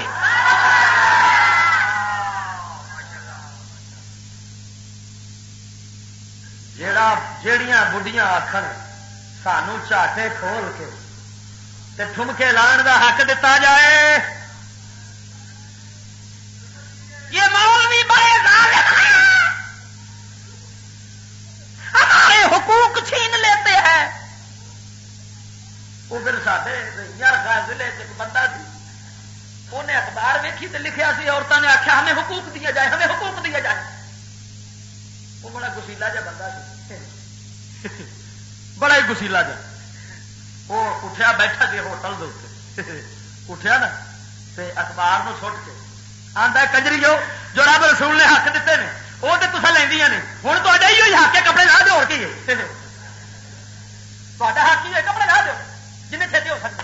جیڑیاں بڑھیاں آخر سانو چاٹے کھول کے تے ٹھمکے لان دا حق دتا جائے, یہ مولوی بڑے ظالم ہیں, ہمارے حقوق چھین لیتے ہیں. وہ پھر سارے ضلع ایک بندہ سی, انہیں اخبار ویکھی تے لکھیا سی عورتوں نے آخیا ہمیں حقوق دیا جائے, ہمیں حقوق دیا جائے. وہ بڑا گسیلا جا بندہ سی, بڑا ہی گسیلا جا وہ اٹھیا بیٹھا جی ہوٹل دے اٹھیا نا تے اخبار نو سٹ کے آندا کجری جو رب رسول نے حق دیتے ہیں وہ تو تصا لیندیاں نے ہوں تو ہی حق کے کپڑے لا دو کی تا حق ہی ہے کپڑے لا دو جن چھتی ہو سکتا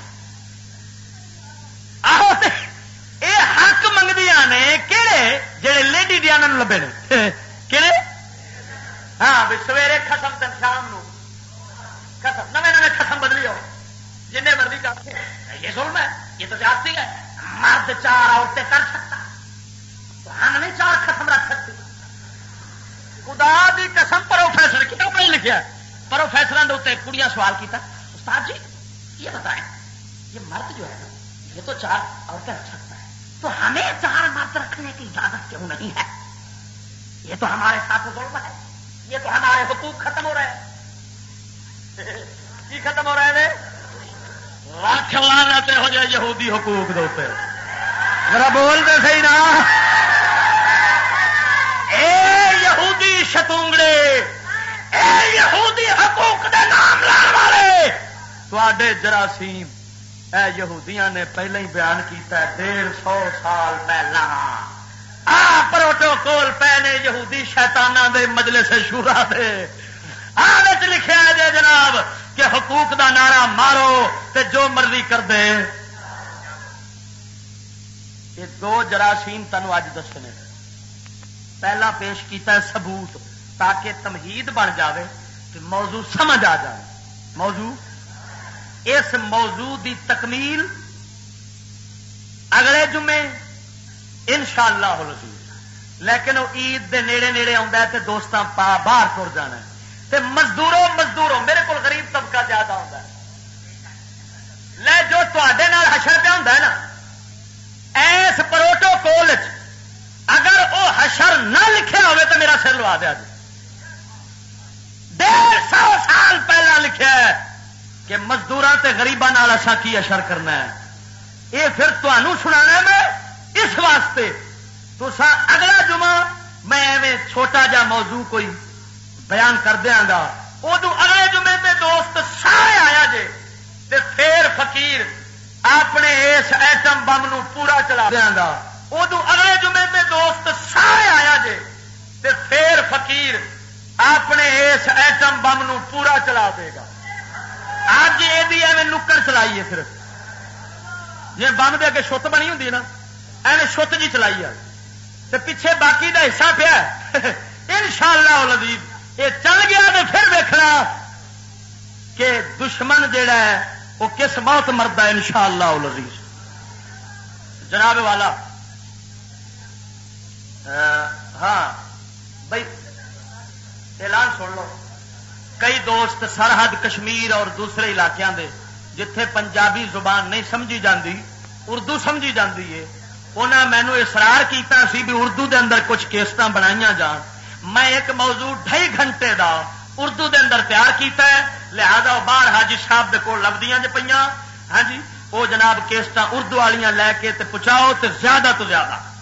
آہو یہ حق منگدیاں نے کہڑے جڑے لیڈی ڈیانا لبے نے کہڑے ہاں بھی سویرے ختم دن شام نو ختم نویں نویں ختم بدلی ہو جن مرضی کرتے یہ ظلم ہے یہ تو زیادتی ہے مرد 4 عورتیں کر سکتا تو ہم نہیں 4 ختم رکھ سکتے خدا دی قسم پروفیسر کتنا پڑھ لکھا پروفیسر کے اتنے کڑیاں سوال کیتا استاد جی یہ بتائیں یہ مرد جو ہے نا یہ تو 4 عورتیں رکھ سکتا ہے تو ہمیں 4 مرد رکھنے کی اجازت کیوں نہیں ہے یہ تو ہمارے ساتھ ظلم ہے یہ تو ہمارے حقوق ختم ہو رہے ہیں کی ختم ہو رہے ہیں لاکھ لعنت ہو جائے یہودی حقوق دے ذرا بول دے صحیح نا اے یہودی شتونگڑے اے یہودی حقوق دے نام لان والے تواڈے جراثیم اے یہودیاں نے پہلے ہی بیان کیتا ہے 150 سال پہلا پروٹوکول پے نے یہودی شیطاناں دے مجلس شورا دے آج لکھا ہے جناب کہ حقوق دا نعرہ مارو تے جو مرضی کر دے یہ 2 جراثیم تنوع اج دسنے پہلا پیش کیتا ہے ثبوت تاکہ تمہید بن جاوے کہ موضوع سمجھ آ جائے موضوع اس موضوع دی تکمیل اگلے جمعے انشاءاللہ العزیز لیکن وہ عید دے نیڑے نیڑے آتا ہے تے دوستاں پا باہر تر جانا ہے تے مزدوروں میرے کو غریب طبقہ زیادہ ہوتا ہے لے جو تے نال حشر پہ ہوتا ہے نا ایس پروٹوکول اگر وہ حشر نہ لکھے ہوئے تو میرا سر لوا دیا جی 150 سال پہلا لکھا ہے کہ مزدوراں تے غریباں نال اساں کی حشر کرنا ہے یہ پھر تمہوں سنانا میں اس واسطے تو اگلا جمعہ میں ایویں چھوٹا جا موضوع کوئی بیان کر دیا گا ادو اگلے جمعے تے دوست سارے آیا جے تے پھر فقیر اپنے اس ایٹم بم نو پورا چلا دیا گا ادو اگلے جمعے تے دوست سارے آیا جے تے پھر فقیر اپنے اس ایٹم بم نو پورا چلا دے گا اج یہ ایویں نکڑ چلائیے پھر جی بم دے اگے شت بنی ہوں نا ایویں شت جی چلائی ہے تے پیچھے باقی دا حصہ پیا انشاءاللہ العزیز یہ چل گیا تو پھر دیکھنا کہ دشمن جیڑا ہے وہ کس موت مرد ہے انشاءاللہ العزیز جناب والا ہاں بھائی اعلان سن لو کئی دوست سرحد کشمیر اور دوسرے علاقوں دے جتھے پنجابی زبان نہیں سمجھی جاندی اردو سمجھی جاندی ہے انہاں مینوں اصرار کیتا سی بھی اردو دے اندر کچھ کیسٹاں بنائیاں جان میں ایک موضوع 2.5 گھنٹے دا اردو دے اندر تیار کیتا ہے لہذا باہر حاجی صاحب دے کول لبدیاں جے پیاں ہاں جی وہ جناب کیسٹاں اردو والیاں لے کے تے پہنچاؤ تے زیادہ تو زیادہ